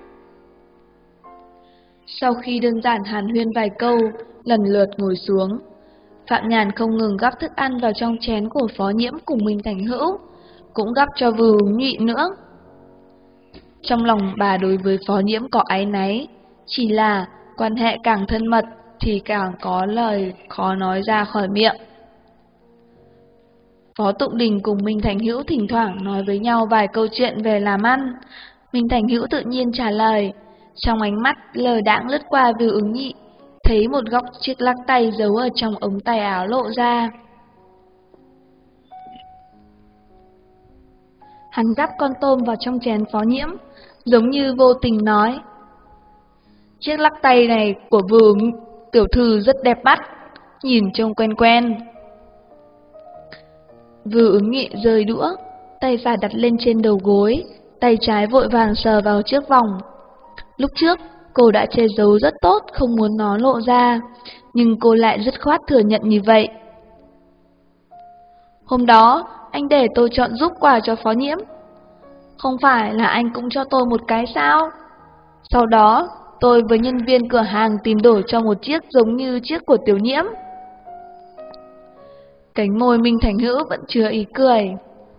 Sau khi đơn giản hàn huyên vài câu, lần lượt ngồi xuống, Phạm Nhàn không ngừng gắp thức ăn vào trong chén của Phó Nhiễm cùng Minh Thành Hữu, cũng gắp cho Vưu Ứng Nhụy nữa. Trong lòng bà đối với Phó Nhiễm có áy náy, chỉ là quan hệ càng thân mật thì càng có lời khó nói ra khỏi miệng. Phó Tụng Đình cùng Minh Thành Hữu thỉnh thoảng nói với nhau vài câu chuyện về làm ăn. Minh Thành Hữu tự nhiên trả lời, trong ánh mắt lờ đãng lướt qua Vưu Ứng Nhị, thấy một góc chiếc lắc tay giấu ở trong ống tay áo lộ ra. Hắn gắp con tôm vào trong chén Phó Nhiễm, giống như vô tình nói, chiếc lắc tay này của Vưu tiểu thư rất đẹp mắt, nhìn trông quen quen. Vưu Ứng Nhị rời đũa, tay phải đặt lên trên đầu gối, tay trái vội vàng sờ vào chiếc vòng. Lúc trước, cô đã che giấu rất tốt, không muốn nó lộ ra, nhưng cô lại dứt khoát thừa nhận như vậy. Hôm đó, anh để tôi chọn giúp quà cho Phó Nhiễm. Không phải là anh cũng cho tôi một cái sao? Sau đó, tôi với nhân viên cửa hàng tìm đổi cho một chiếc giống như chiếc của Tiểu Nhiễm. Cánh môi Minh Thành Hữu vẫn chứa ý cười.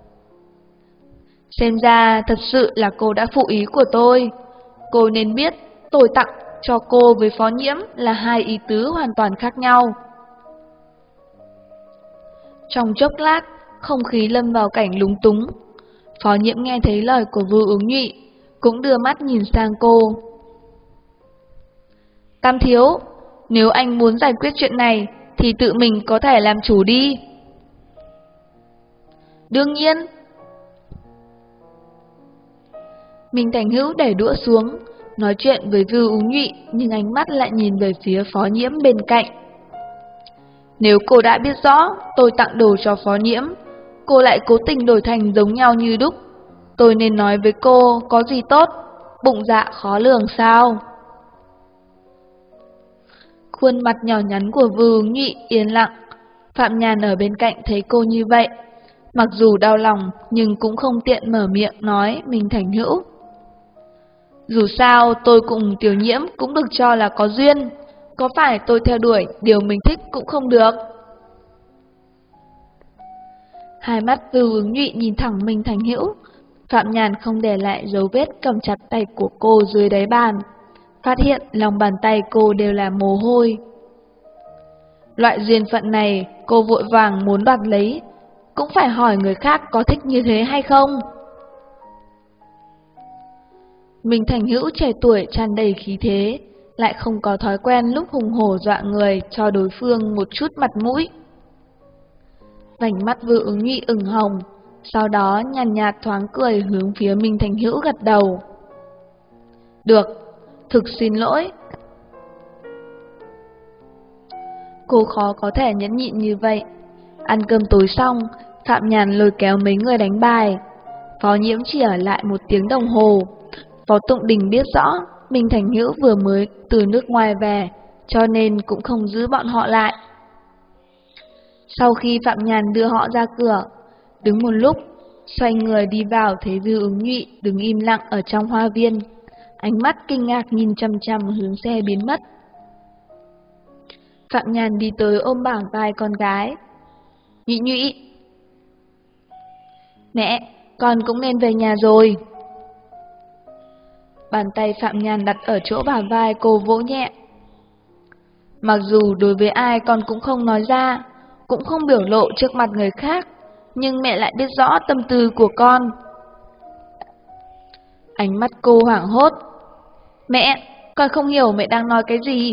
Xem ra thật sự là cô đã phụ ý của tôi. Cô nên biết tôi tặng cho cô với Phó Nhiễm là hai ý tứ hoàn toàn khác nhau. Trong chốc lát, không khí lâm vào cảnh lúng túng. Phó Nhiễm nghe thấy lời của Vưu Ứng Nhụy, cũng đưa mắt nhìn sang cô. Tam thiếu, nếu anh muốn giải quyết chuyện này, thì tự mình có thể làm chủ đi. Đương nhiên. Minh Thành Hữu để đũa xuống, nói chuyện với Vưu Ứng Nhụy, nhưng ánh mắt lại nhìn về phía Phó Nhiễm bên cạnh. Nếu cô đã biết rõ tôi tặng đồ cho Phó Nhiễm, cô lại cố tình đổi thành giống nhau như đúc, tôi nên nói với cô có gì tốt, bụng dạ khó lường sao? Khuôn mặt nhỏ nhắn của Vưu Ứng Nhụy yên lặng. Phạm Nhàn ở bên cạnh thấy cô như vậy, mặc dù đau lòng nhưng cũng không tiện mở miệng nói Minh Thành Hữu. Dù sao tôi cùng Tiểu Nhiễm cũng được cho là có duyên, có phải tôi theo đuổi điều mình thích cũng không được? Hai mắt Vưu Ứng Nhụy nhìn thẳng Minh Thành Hữu. Phạm Nhàn không để lại dấu vết cầm chặt tay của cô dưới đáy bàn, phát hiện lòng bàn tay cô đều là mồ hôi. Loại duyên phận này cô vội vàng muốn đoạt lấy, cũng phải hỏi người khác có thích như thế hay không. Minh Thành Hữu trẻ tuổi tràn đầy khí thế, lại không có thói quen lúc hùng hổ dọa người cho đối phương một chút mặt mũi. Vành mắt Vưu Ứng Nhụy ửng hồng, sau đó nhàn nhạt thoáng cười hướng phía Minh Thành Hữu gật đầu. Được, thực xin lỗi. Cô khó có thể nhẫn nhịn như vậy. Ăn cơm tối xong, Phạm Nhàn lôi kéo mấy người đánh bài. Phó Nhiễm chỉ ở lại 1 tiếng đồng hồ. Phó Tụng Đình biết rõ Minh Thành Hữu vừa mới từ nước ngoài về, cho nên cũng không giữ bọn họ lại. Sau khi Phạm Nhàn đưa họ ra cửa, đứng một lúc, xoay người đi vào thấy Vưu Ứng Nhụy đứng im lặng ở trong hoa viên, ánh mắt kinh ngạc nhìn chằm chằm hướng xe biến mất. Phạm Nhàn đi tới ôm bả vai con gái. Nhụy Nhụy. Mẹ, con cũng nên về nhà rồi. Bàn tay Phạm Nhàn đặt ở chỗ bả vai cô vỗ nhẹ. Mặc dù đối với ai con cũng không nói ra, cũng không biểu lộ trước mặt người khác, nhưng mẹ lại biết rõ tâm tư của con. Ánh mắt cô hoảng hốt. Mẹ, con không hiểu mẹ đang nói cái gì.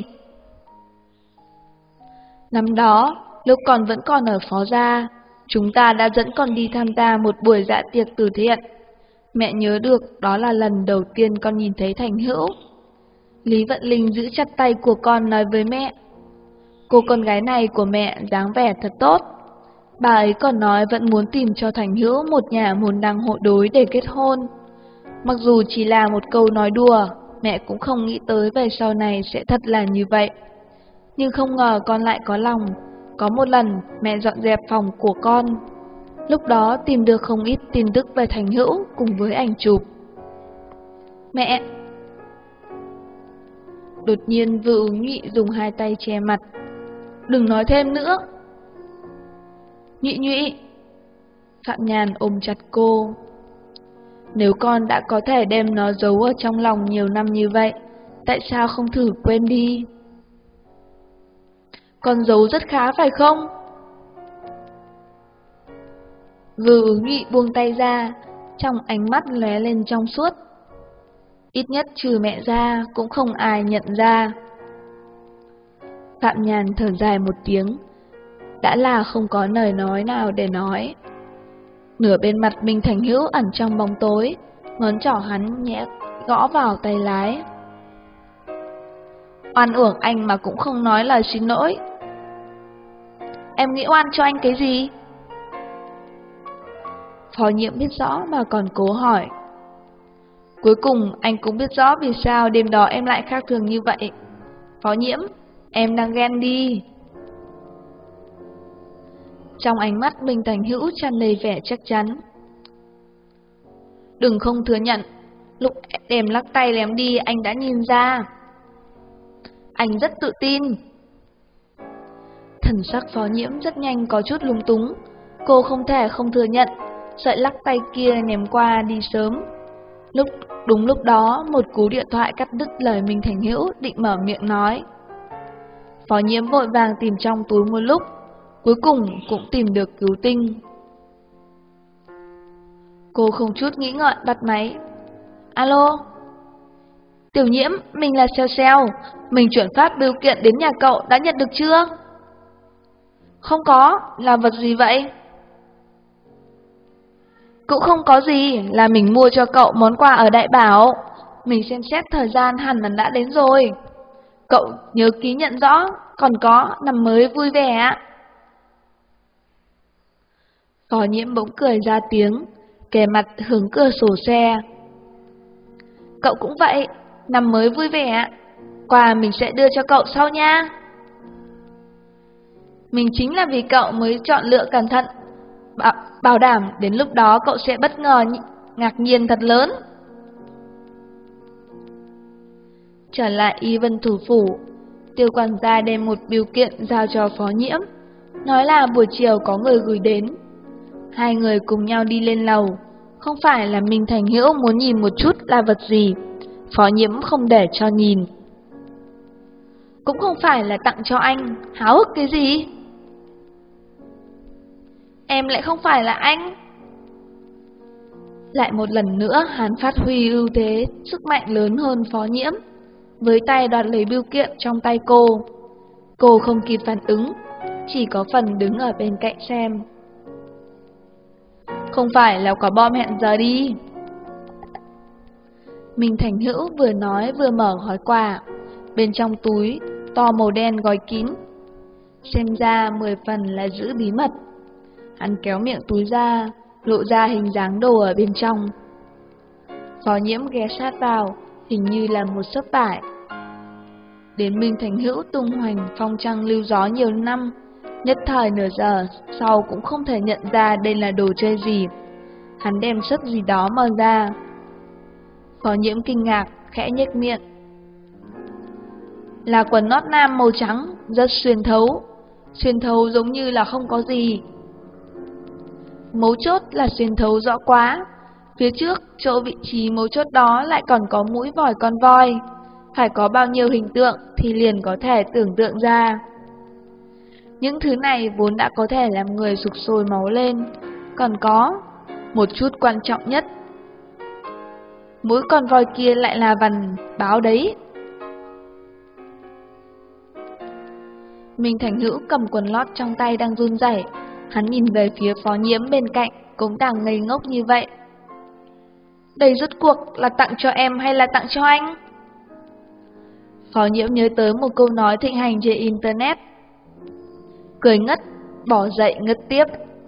Năm đó, lúc con vẫn còn ở Phó Gia, chúng ta đã dẫn con đi tham gia một buổi dạ tiệc từ thiện. Mẹ nhớ được đó là lần đầu tiên con nhìn thấy Thành Hữu. Lý Vận Linh giữ chặt tay của con nói với mẹ. Cô con gái này của mẹ dáng vẻ thật tốt. Bà ấy còn nói vẫn muốn tìm cho Thành Hữu một nhà môn đăng hộ đối để kết hôn. Mặc dù chỉ là một câu nói đùa, mẹ cũng không nghĩ tới về sau này sẽ thật là như vậy. Nhưng không ngờ con lại có lòng. Có một lần mẹ dọn dẹp phòng của con. Lúc đó tìm được không ít tin tức về Thành Hữu cùng với ảnh chụp. Mẹ! Đột nhiên Vưu Ứng Nhụy dùng hai tay che mặt. Đừng nói thêm nữa! Nhụy Nhụy! Phạm Nhàn ôm chặt cô. Nếu con đã có thể đem nó giấu ở trong lòng nhiều năm như vậy, tại sao không thử quên đi? Con giấu rất khá phải không? Vưu Ứng Nhụy buông tay ra, trong ánh mắt lóe lên trong suốt. Ít nhất trừ mẹ ra cũng không ai nhận ra. Phạm Nhàn thở dài một tiếng, đã là không có lời nói nào để nói. Nửa bên mặt Minh Thành Hữu ẩn trong bóng tối, ngón trỏ hắn nhẹ gõ vào tay lái. Oan uổng anh mà cũng không nói lời xin lỗi. Em nghĩ oan cho anh cái gì? Phó Nhiễm biết rõ mà còn cố hỏi. Cuối cùng anh cũng biết rõ vì sao đêm đó em lại khác thường như vậy. Phó Nhiễm, em đang ghen đi. Trong ánh mắt Minh Thành Hữu tràn đầy vẻ chắc chắn. Đừng không thừa nhận, lúc em lắc tay lém đi anh đã nhìn ra. Anh rất tự tin. Thần sắc Phó Nhiễm rất nhanh có chút lung túng. Cô không thể không thừa nhận, sợi lắc tay kia ném qua đi sớm. Đúng lúc đó, một cú điện thoại cắt đứt lời Minh Thành Hữu định mở miệng nói. Phó Nhiễm vội vàng tìm trong túi một lúc, cuối cùng cũng tìm được cứu tinh. Cô không chút nghĩ ngợi bắt máy. Alo? Tiểu Nhiễm, mình là Seo Seo, mình chuyển phát bưu kiện đến nhà cậu, đã nhận được chưa? Không có, là vật gì vậy? Cũng không có gì, là mình mua cho cậu món quà ở Đại Bảo. Mình xem xét thời gian hẳn là đã đến rồi. Cậu nhớ ký nhận rõ, còn có năm mới vui vẻ. Phó Nhiễm bỗng cười ra tiếng, kề mặt hướng cửa sổ xe. Cậu cũng vậy, năm mới vui vẻ. Quà mình sẽ đưa cho cậu sau nha. Mình chính là vì cậu mới chọn lựa cẩn thận. Bảo đảm đến lúc đó cậu sẽ bất ngờ, ngạc nhiên thật lớn. Trở lại Y Vân thủ phủ, Tiêu quản gia đem một bưu kiện giao cho Phó Nhiễm, nói là buổi chiều có người gửi đến. Hai người cùng nhau đi lên lầu, không phải là Minh Thành Hữu muốn nhìn một chút là vật gì, Phó Nhiễm không để cho nhìn. Cũng không phải là tặng cho anh, háo hức cái gì? Em lại không phải là anh. Lại một lần nữa hắn phát huy ưu thế, sức mạnh lớn hơn Phó Nhiễm, với tay đoạt lấy bưu kiện trong tay cô. Cô không kịp phản ứng, chỉ có phần đứng ở bên cạnh xem. Không phải là quả bom hẹn giờ đi. Minh Thành Hữu vừa nói vừa mở gói quà, bên trong túi to màu đen gói kín, xem ra 10 phần là giữ bí mật. Hắn kéo miệng túi ra, lộ ra hình dáng đồ ở bên trong. Phó Nhiễm ghé sát vào, hình như là một xấp vải. Đến Minh Thành Hữu tung hoành phong trăng lưu gió nhiều năm, nhất thời nửa giờ sau cũng không thể nhận ra đây là đồ chơi gì. Hắn đem xấp gì đó mở ra. Phó Nhiễm kinh ngạc, khẽ nhếch miệng. Là quần nót nam màu trắng, rất xuyên thấu giống như là không có gì. Mấu chốt là xuyên thấu rõ quá, phía trước chỗ vị trí mấu chốt đó lại còn có mũi vòi con voi. Phải có bao nhiêu hình tượng thì liền có thể tưởng tượng ra. Những thứ này vốn đã có thể làm người sục sôi máu lên. Còn có một chút quan trọng nhất, mũi con voi kia lại là vằn báo đấy. Minh Thành Hữu cầm quần lót trong tay đang run rẩy, hắn nhìn về phía Phó Nhiễm bên cạnh cũng đang ngây ngốc như vậy. Đây rốt cuộc là tặng cho em hay là tặng cho anh? Phó Nhiễm nhớ tới một câu nói thịnh hành trên Internet. Cười ngất, bỏ dậy ngất tiếp.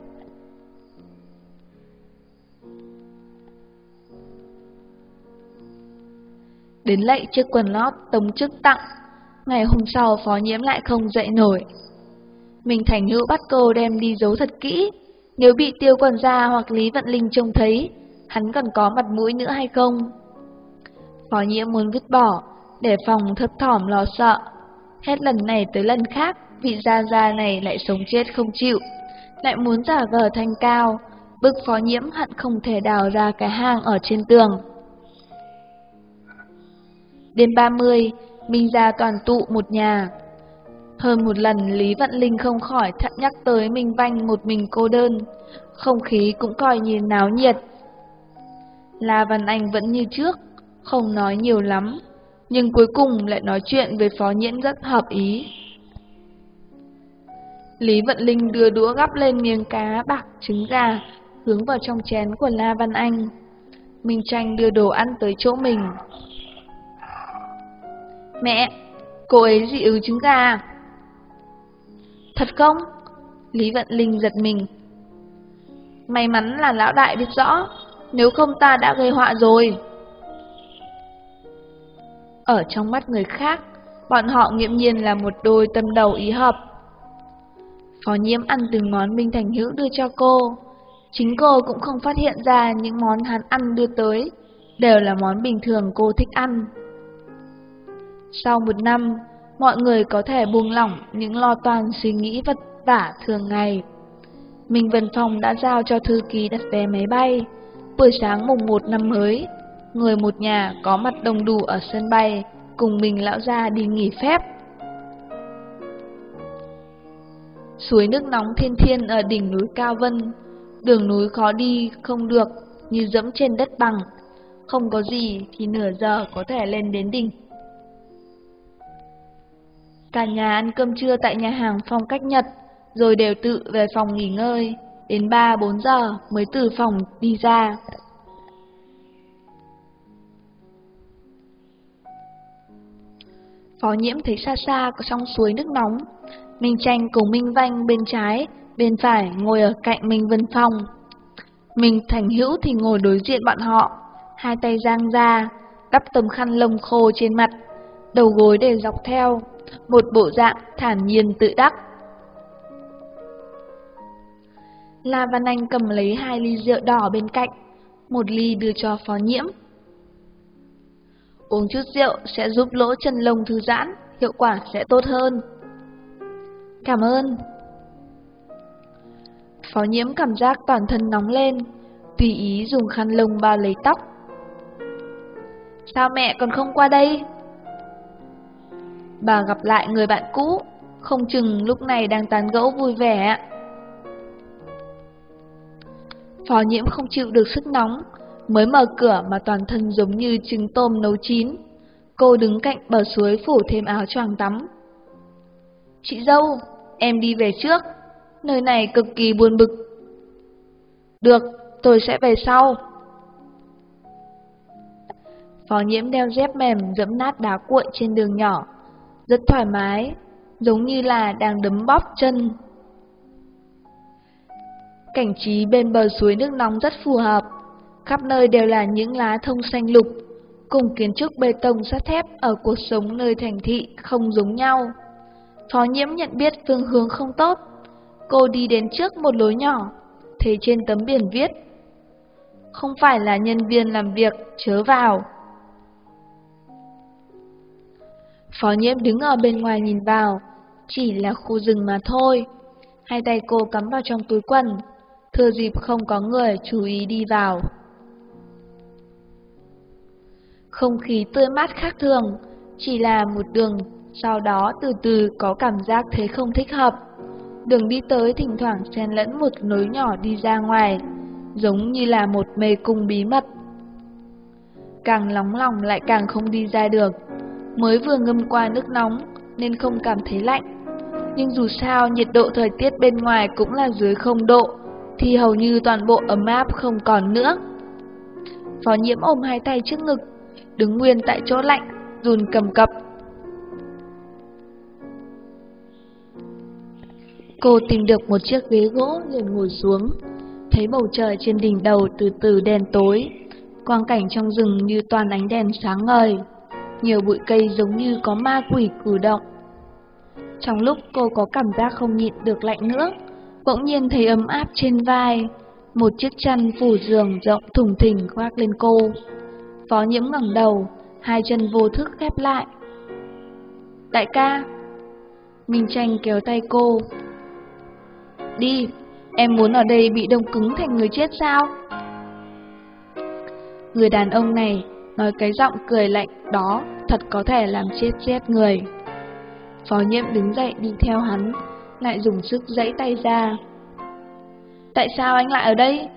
Đến lạy chiếc quần lót tống chức tặng, ngày hôm sau Phó Nhiễm lại không dậy nổi. Minh Thành Hữu bắt cô đem đi giấu thật kỹ, Nếu bị Tiêu Quản gia hoặc Lý Vận Linh trông thấy, hắn còn có mặt mũi nữa hay không? Phó Nhiễm muốn vứt bỏ, để phòng thấp thỏm lo sợ. Hết lần này tới lần khác, vị gia gia này lại sống chết không chịu, lại muốn giả vờ thanh cao, bức Phó Nhiễm hận không thể đào ra cái hang ở trên tường. Đêm 30, Minh gia toàn tụ một nhà. Hơn một lần Lý Vận Linh không khỏi thận nhắc tới Minh Vanh một mình cô đơn, không khí cũng coi như náo nhiệt. La Văn Anh vẫn như trước, không nói nhiều lắm, nhưng cuối cùng lại nói chuyện với Phó Nhiễm rất hợp ý. Lý Vận Linh đưa đũa gắp lên miếng cá bạc trứng gà, hướng vào trong chén của La Văn Anh. Minh Tranh đưa đồ ăn tới chỗ mình. Mẹ, cô ấy dị ứng trứng gà. Thật không? Lý Vận Linh giật mình. May mắn là lão đại biết rõ, nếu không ta đã gây họa rồi. Ở trong mắt người khác, bọn họ nghiễm nhiên là một đôi tâm đầu ý hợp. Phó Nhiễm ăn từng món Minh Thành Hữu đưa cho cô. Chính cô cũng không phát hiện ra những món hắn ăn đưa tới đều là món bình thường cô thích ăn. Sau một năm, mọi người có thể buông lỏng những lo toan suy nghĩ vất vả thường ngày. Minh Vân Phong đã giao cho thư ký đặt vé máy bay. Buổi sáng mùng 1 năm mới, người một nhà có mặt đông đủ ở sân bay, cùng mình lão gia đi nghỉ phép. Suối nước nóng Thiên Thiên ở đỉnh núi Cao Vân, đường núi khó đi không được, như dẫm trên đất bằng. Không có gì thì nửa giờ có thể lên đến đỉnh. Cả nhà ăn cơm trưa tại nhà hàng phong cách Nhật, rồi đều tự về phòng nghỉ ngơi, đến 3-4 giờ mới từ phòng đi ra. Phó Nhiễm thấy xa xa có trong suối nước nóng, Minh Tranh cùng Minh Vanh bên trái, bên phải ngồi ở cạnh Minh Vân Phong. Minh Thành Hữu thì ngồi đối diện bọn họ, hai tay dang ra, đắp tấm khăn lông khô trên mặt, đầu gối để dọc theo, một bộ dạng thản nhiên tự đắc. La Văn Anh cầm lấy 2 ly rượu đỏ bên cạnh, một ly đưa cho Phó Nhiễm. Uống chút rượu sẽ giúp lỗ chân lông thư giãn, hiệu quả sẽ tốt hơn. Cảm ơn. Phó Nhiễm cảm giác toàn thân nóng lên, tùy ý dùng khăn lông bao lấy tóc. Sao mẹ còn không qua đây? Bà gặp lại người bạn cũ, không chừng lúc này đang tán gẫu vui vẻ. Phó Nhiễm không chịu được sức nóng, mới mở cửa mà toàn thân giống như trứng tôm nấu chín. Cô đứng cạnh bờ suối phủ thêm áo choàng tắm. Chị dâu, em đi về trước, nơi này cực kỳ buồn bực. Được, tôi sẽ về sau. Phó Nhiễm đeo dép mềm dẫm nát đá cuội trên đường nhỏ, rất thoải mái, giống như là đang đấm bóp chân. Cảnh trí bên bờ suối nước nóng rất phù hợp, khắp nơi đều là những lá thông xanh lục, cùng kiến trúc bê tông sắt thép ở cuộc sống nơi thành thị không giống nhau. Phó Nhiễm nhận biết phương hướng không tốt, cô đi đến trước một lối nhỏ, thấy trên tấm biển viết: không phải là nhân viên làm việc, chớ vào. Phó Nhiễm đứng ở bên ngoài nhìn vào, chỉ là khu rừng mà thôi. Hai tay cô cắm vào trong túi quần, thừa dịp không có người chú ý đi vào. Không khí tươi mát khác thường, chỉ là một đường, sau đó từ từ có cảm giác thấy không thích hợp. Đường đi tới thỉnh thoảng xen lẫn một lối nhỏ đi ra ngoài, giống như là một mê cung bí mật. Càng nóng lòng lại càng không đi ra được. Mới vừa ngâm qua nước nóng nên không cảm thấy lạnh, nhưng dù sao nhiệt độ thời tiết bên ngoài cũng là dưới 0 độ, thì hầu như toàn bộ ấm áp không còn nữa. Phó Nhiễm ôm hai tay trước ngực, đứng nguyên tại chỗ lạnh, run cầm cập. Cô tìm được một chiếc ghế gỗ liền ngồi xuống, thấy bầu trời trên đỉnh đầu từ từ đen tối, quang cảnh trong rừng như toàn ánh đèn sáng ngời, nhiều bụi cây giống như có ma quỷ cử động. Trong lúc cô có cảm giác không nhịn được lạnh nữa, bỗng nhiên thấy ấm áp trên vai, một chiếc chăn phủ giường rộng thùng thình khoác lên cô. Phó Nhiễm ngẩng đầu, hai chân vô thức khép lại. Đại ca. Minh Tranh kéo tay cô. Đi, em muốn ở đây bị đông cứng thành người chết sao? Người đàn ông này nói cái giọng cười lạnh đó thật có thể làm chết rét người. Phó Nhiễm đứng dậy đi theo hắn, lại dùng sức giãy tay ra. Tại sao anh lại ở đây?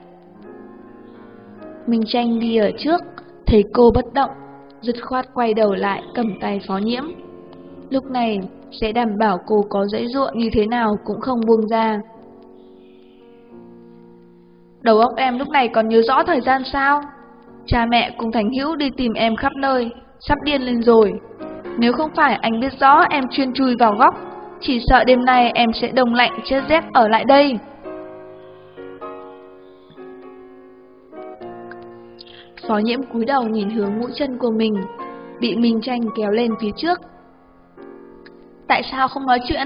Minh Tranh đi ở trước, thấy cô bất động, dứt khoát quay đầu lại cầm tay Phó Nhiễm. Lúc này sẽ đảm bảo cô có giãy giụa như thế nào cũng không buông ra. Đầu óc em lúc này còn nhớ rõ thời gian sao? Cha mẹ cùng Thành Hữu đi tìm em khắp nơi, sắp điên lên rồi. Nếu không phải anh biết rõ em chuyên chui vào góc, chỉ sợ đêm nay em sẽ đông lạnh chết rét ở lại đây. Phó Nhiễm cúi đầu nhìn hướng mũi chân của mình, bị Minh Tranh kéo lên phía trước. Tại sao không nói chuyện?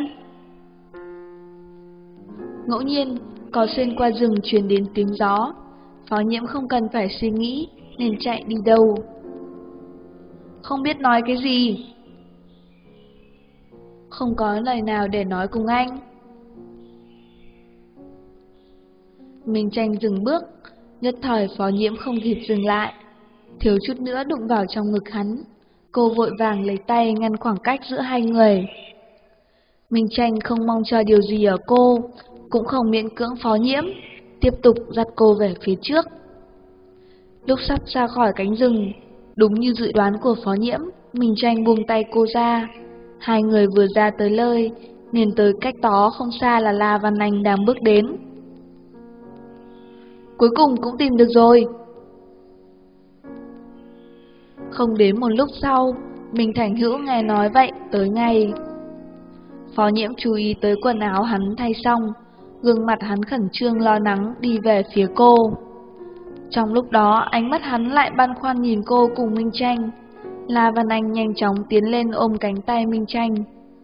Ngẫu nhiên, có xuyên qua rừng truyền đến tiếng gió. Phó Nhiễm không cần phải suy nghĩ nên chạy đi đâu. Không biết nói cái gì. Không có lời nào để nói cùng anh. Minh Tranh dừng bước, nhất thời Phó Nhiễm không kịp dừng lại, thiếu chút nữa đụng vào trong ngực hắn. Cô vội vàng lấy tay ngăn khoảng cách giữa hai người. Minh Tranh không mong chờ điều gì ở cô, cũng không miễn cưỡng Phó Nhiễm, tiếp tục dắt cô về phía trước. Lúc sắp ra khỏi cánh rừng, đúng như dự đoán của Phó Nhiễm, Minh Tranh buông tay cô ra. Hai người vừa ra tới nơi, liền tới cách đó không xa là La Văn Anh đang bước đến. Cuối cùng cũng tìm được rồi. Không đến một lúc sau, Minh Thành Hữu nghe nói vậy tới ngay. Phó Nhiễm chú ý tới quần áo hắn thay xong, gương mặt hắn khẩn trương lo lắng đi về phía cô. Trong lúc đó, ánh mắt hắn lại băn khoăn nhìn cô cùng Minh Tranh. La Văn Anh nhanh chóng tiến lên ôm cánh tay Minh Tranh.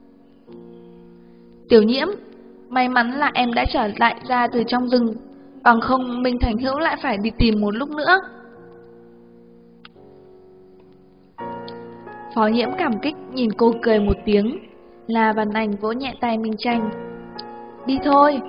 Tiểu Nhiễm, may mắn là em đã trở lại ra từ trong rừng, bằng không Minh Thành Hữu lại phải đi tìm một lúc nữa. Phó Nhiễm cảm kích nhìn cô cười một tiếng. La Văn Anh vỗ nhẹ tay Minh Tranh. Đi thôi.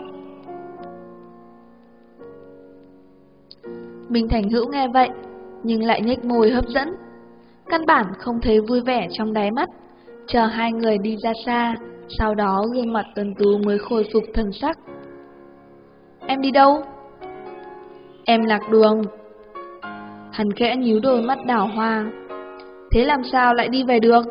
Minh Thành Hữu nghe vậy, nhưng lại nhếch môi hấp dẫn. Căn bản không thấy vui vẻ trong đáy mắt. Chờ hai người đi ra xa, sau đó gương mặt tuấn tú mới khôi phục thần sắc. Em đi đâu? Em lạc đường. Hắn khẽ nhíu đôi mắt đảo hoa. Thế làm sao lại đi về được?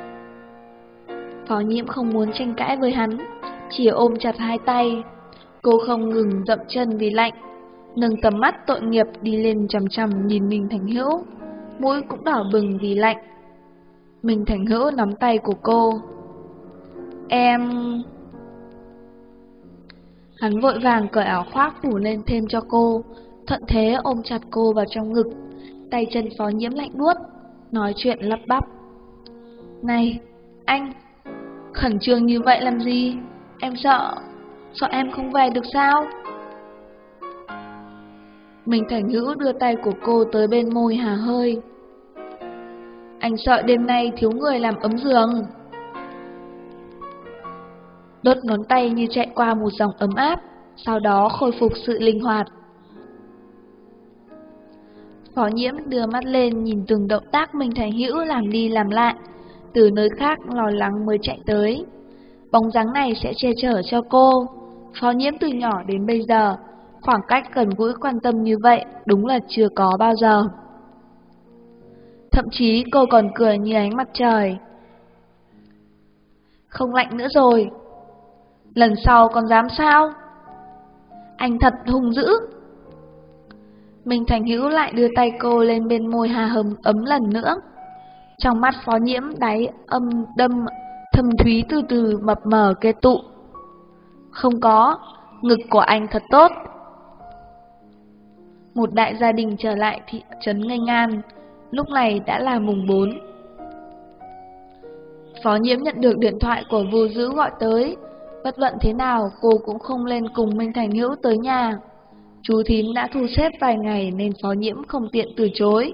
Phó Nhiễm không muốn tranh cãi với hắn, chỉ ôm chặt hai tay. Cô không ngừng dậm chân vì lạnh, nâng tầm mắt tội nghiệp đi lên chằm chằm nhìn Minh Thành Hữu, mũi cũng đỏ bừng vì lạnh. Minh Thành Hữu nắm tay của cô. Em... Hắn vội vàng cởi áo khoác phủ lên thêm cho cô, thuận thế ôm chặt cô vào trong ngực. Tay chân Phó Nhiễm lạnh buốt, nói chuyện lắp bắp. Này, anh, khẩn trương như vậy làm gì? Em sợ em không về được sao? Minh Thành Hữu đưa tay của cô tới bên môi hà hơi. Anh sợ đêm nay thiếu người làm ấm giường. Đốt ngón tay như chạy qua một dòng ấm áp, sau đó khôi phục sự linh hoạt. Phó Nhiễm đưa mắt lên nhìn từng động tác Minh Thành Hữu làm đi làm lại, từ nơi khác lo lắng mới chạy tới. Bóng dáng này sẽ che chở cho cô. Phó Nhiễm từ nhỏ đến bây giờ, khoảng cách gần gũi quan tâm như vậy đúng là chưa có bao giờ. Thậm chí cô còn cười như ánh mặt trời. Không lạnh nữa rồi. Lần sau còn dám sao? Anh thật hung dữ. Minh Thành Hữu lại đưa tay cô lên bên môi hà hầm ấm lần nữa. Trong mắt Phó Nhiễm đáy âm đâm thâm thúy từ từ mập mờ kết tụ. Không có, ngực của anh thật tốt. Một đại gia đình trở lại thị trấn Nghênh An, lúc này đã là mùng 4. Phó Nhiễm nhận được điện thoại của Vô Dữ gọi tới, Bất luận thế nào cô cũng không lên cùng Minh Thành Hữu tới nhà. Chú thím đã thu xếp vài ngày nên Phó Nhiễm không tiện từ chối.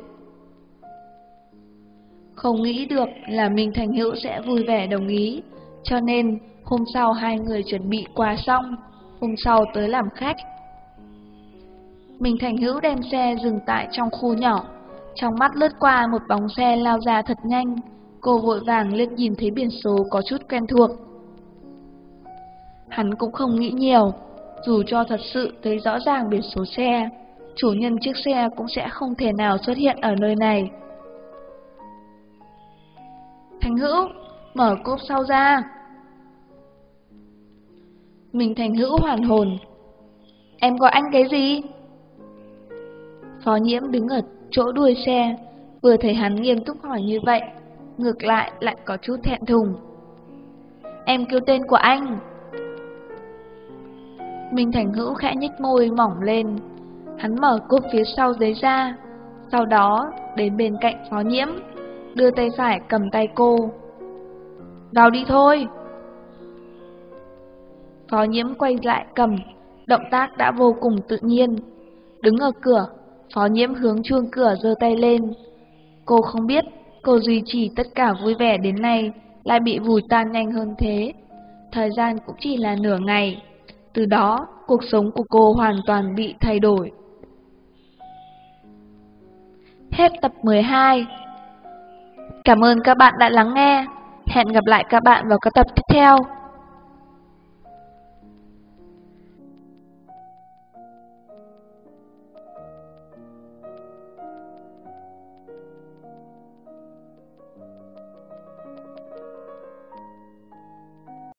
Không nghĩ được là Minh Thành Hữu sẽ vui vẻ đồng ý, cho nên hôm sau hai người chuẩn bị quà xong, hôm sau tới làm khách. Minh Thành Hữu đem xe dừng tại trong khu nhỏ, trong mắt lướt qua một bóng xe lao ra thật nhanh, cô vội vàng liếc nhìn thấy biển số có chút quen thuộc. Hắn cũng không nghĩ nhiều, dù cho thật sự thấy rõ ràng biển số xe, chủ nhân chiếc xe cũng sẽ không thể nào xuất hiện ở nơi này. Thành Hữu, mở cốp sau ra. Minh Thành Hữu hoàn hồn. Em gọi anh cái gì? Phó Nhiễm đứng ở chỗ đuôi xe, vừa thấy hắn nghiêm túc hỏi như vậy, ngược lại có chút thẹn thùng. Em kêu tên của anh. Minh Thành Hữu khẽ nhếch môi mỏng lên, hắn mở cốp phía sau giấy ra, sau đó đến bên cạnh Phó Nhiễm, đưa tay phải cầm tay cô. Vào đi thôi. Phó Nhiễm quay lại cầm, động tác đã vô cùng tự nhiên. Đứng ở cửa, Phó Nhiễm hướng chuông cửa giơ tay lên. Cô không biết cô duy trì tất cả vui vẻ đến nay lại bị vùi tan nhanh hơn thế. Thời gian cũng chỉ là nửa ngày, từ đó cuộc sống của cô hoàn toàn bị thay đổi. Hết tập 12. Cảm ơn các bạn đã lắng nghe. Hẹn gặp lại các bạn vào các tập tiếp theo.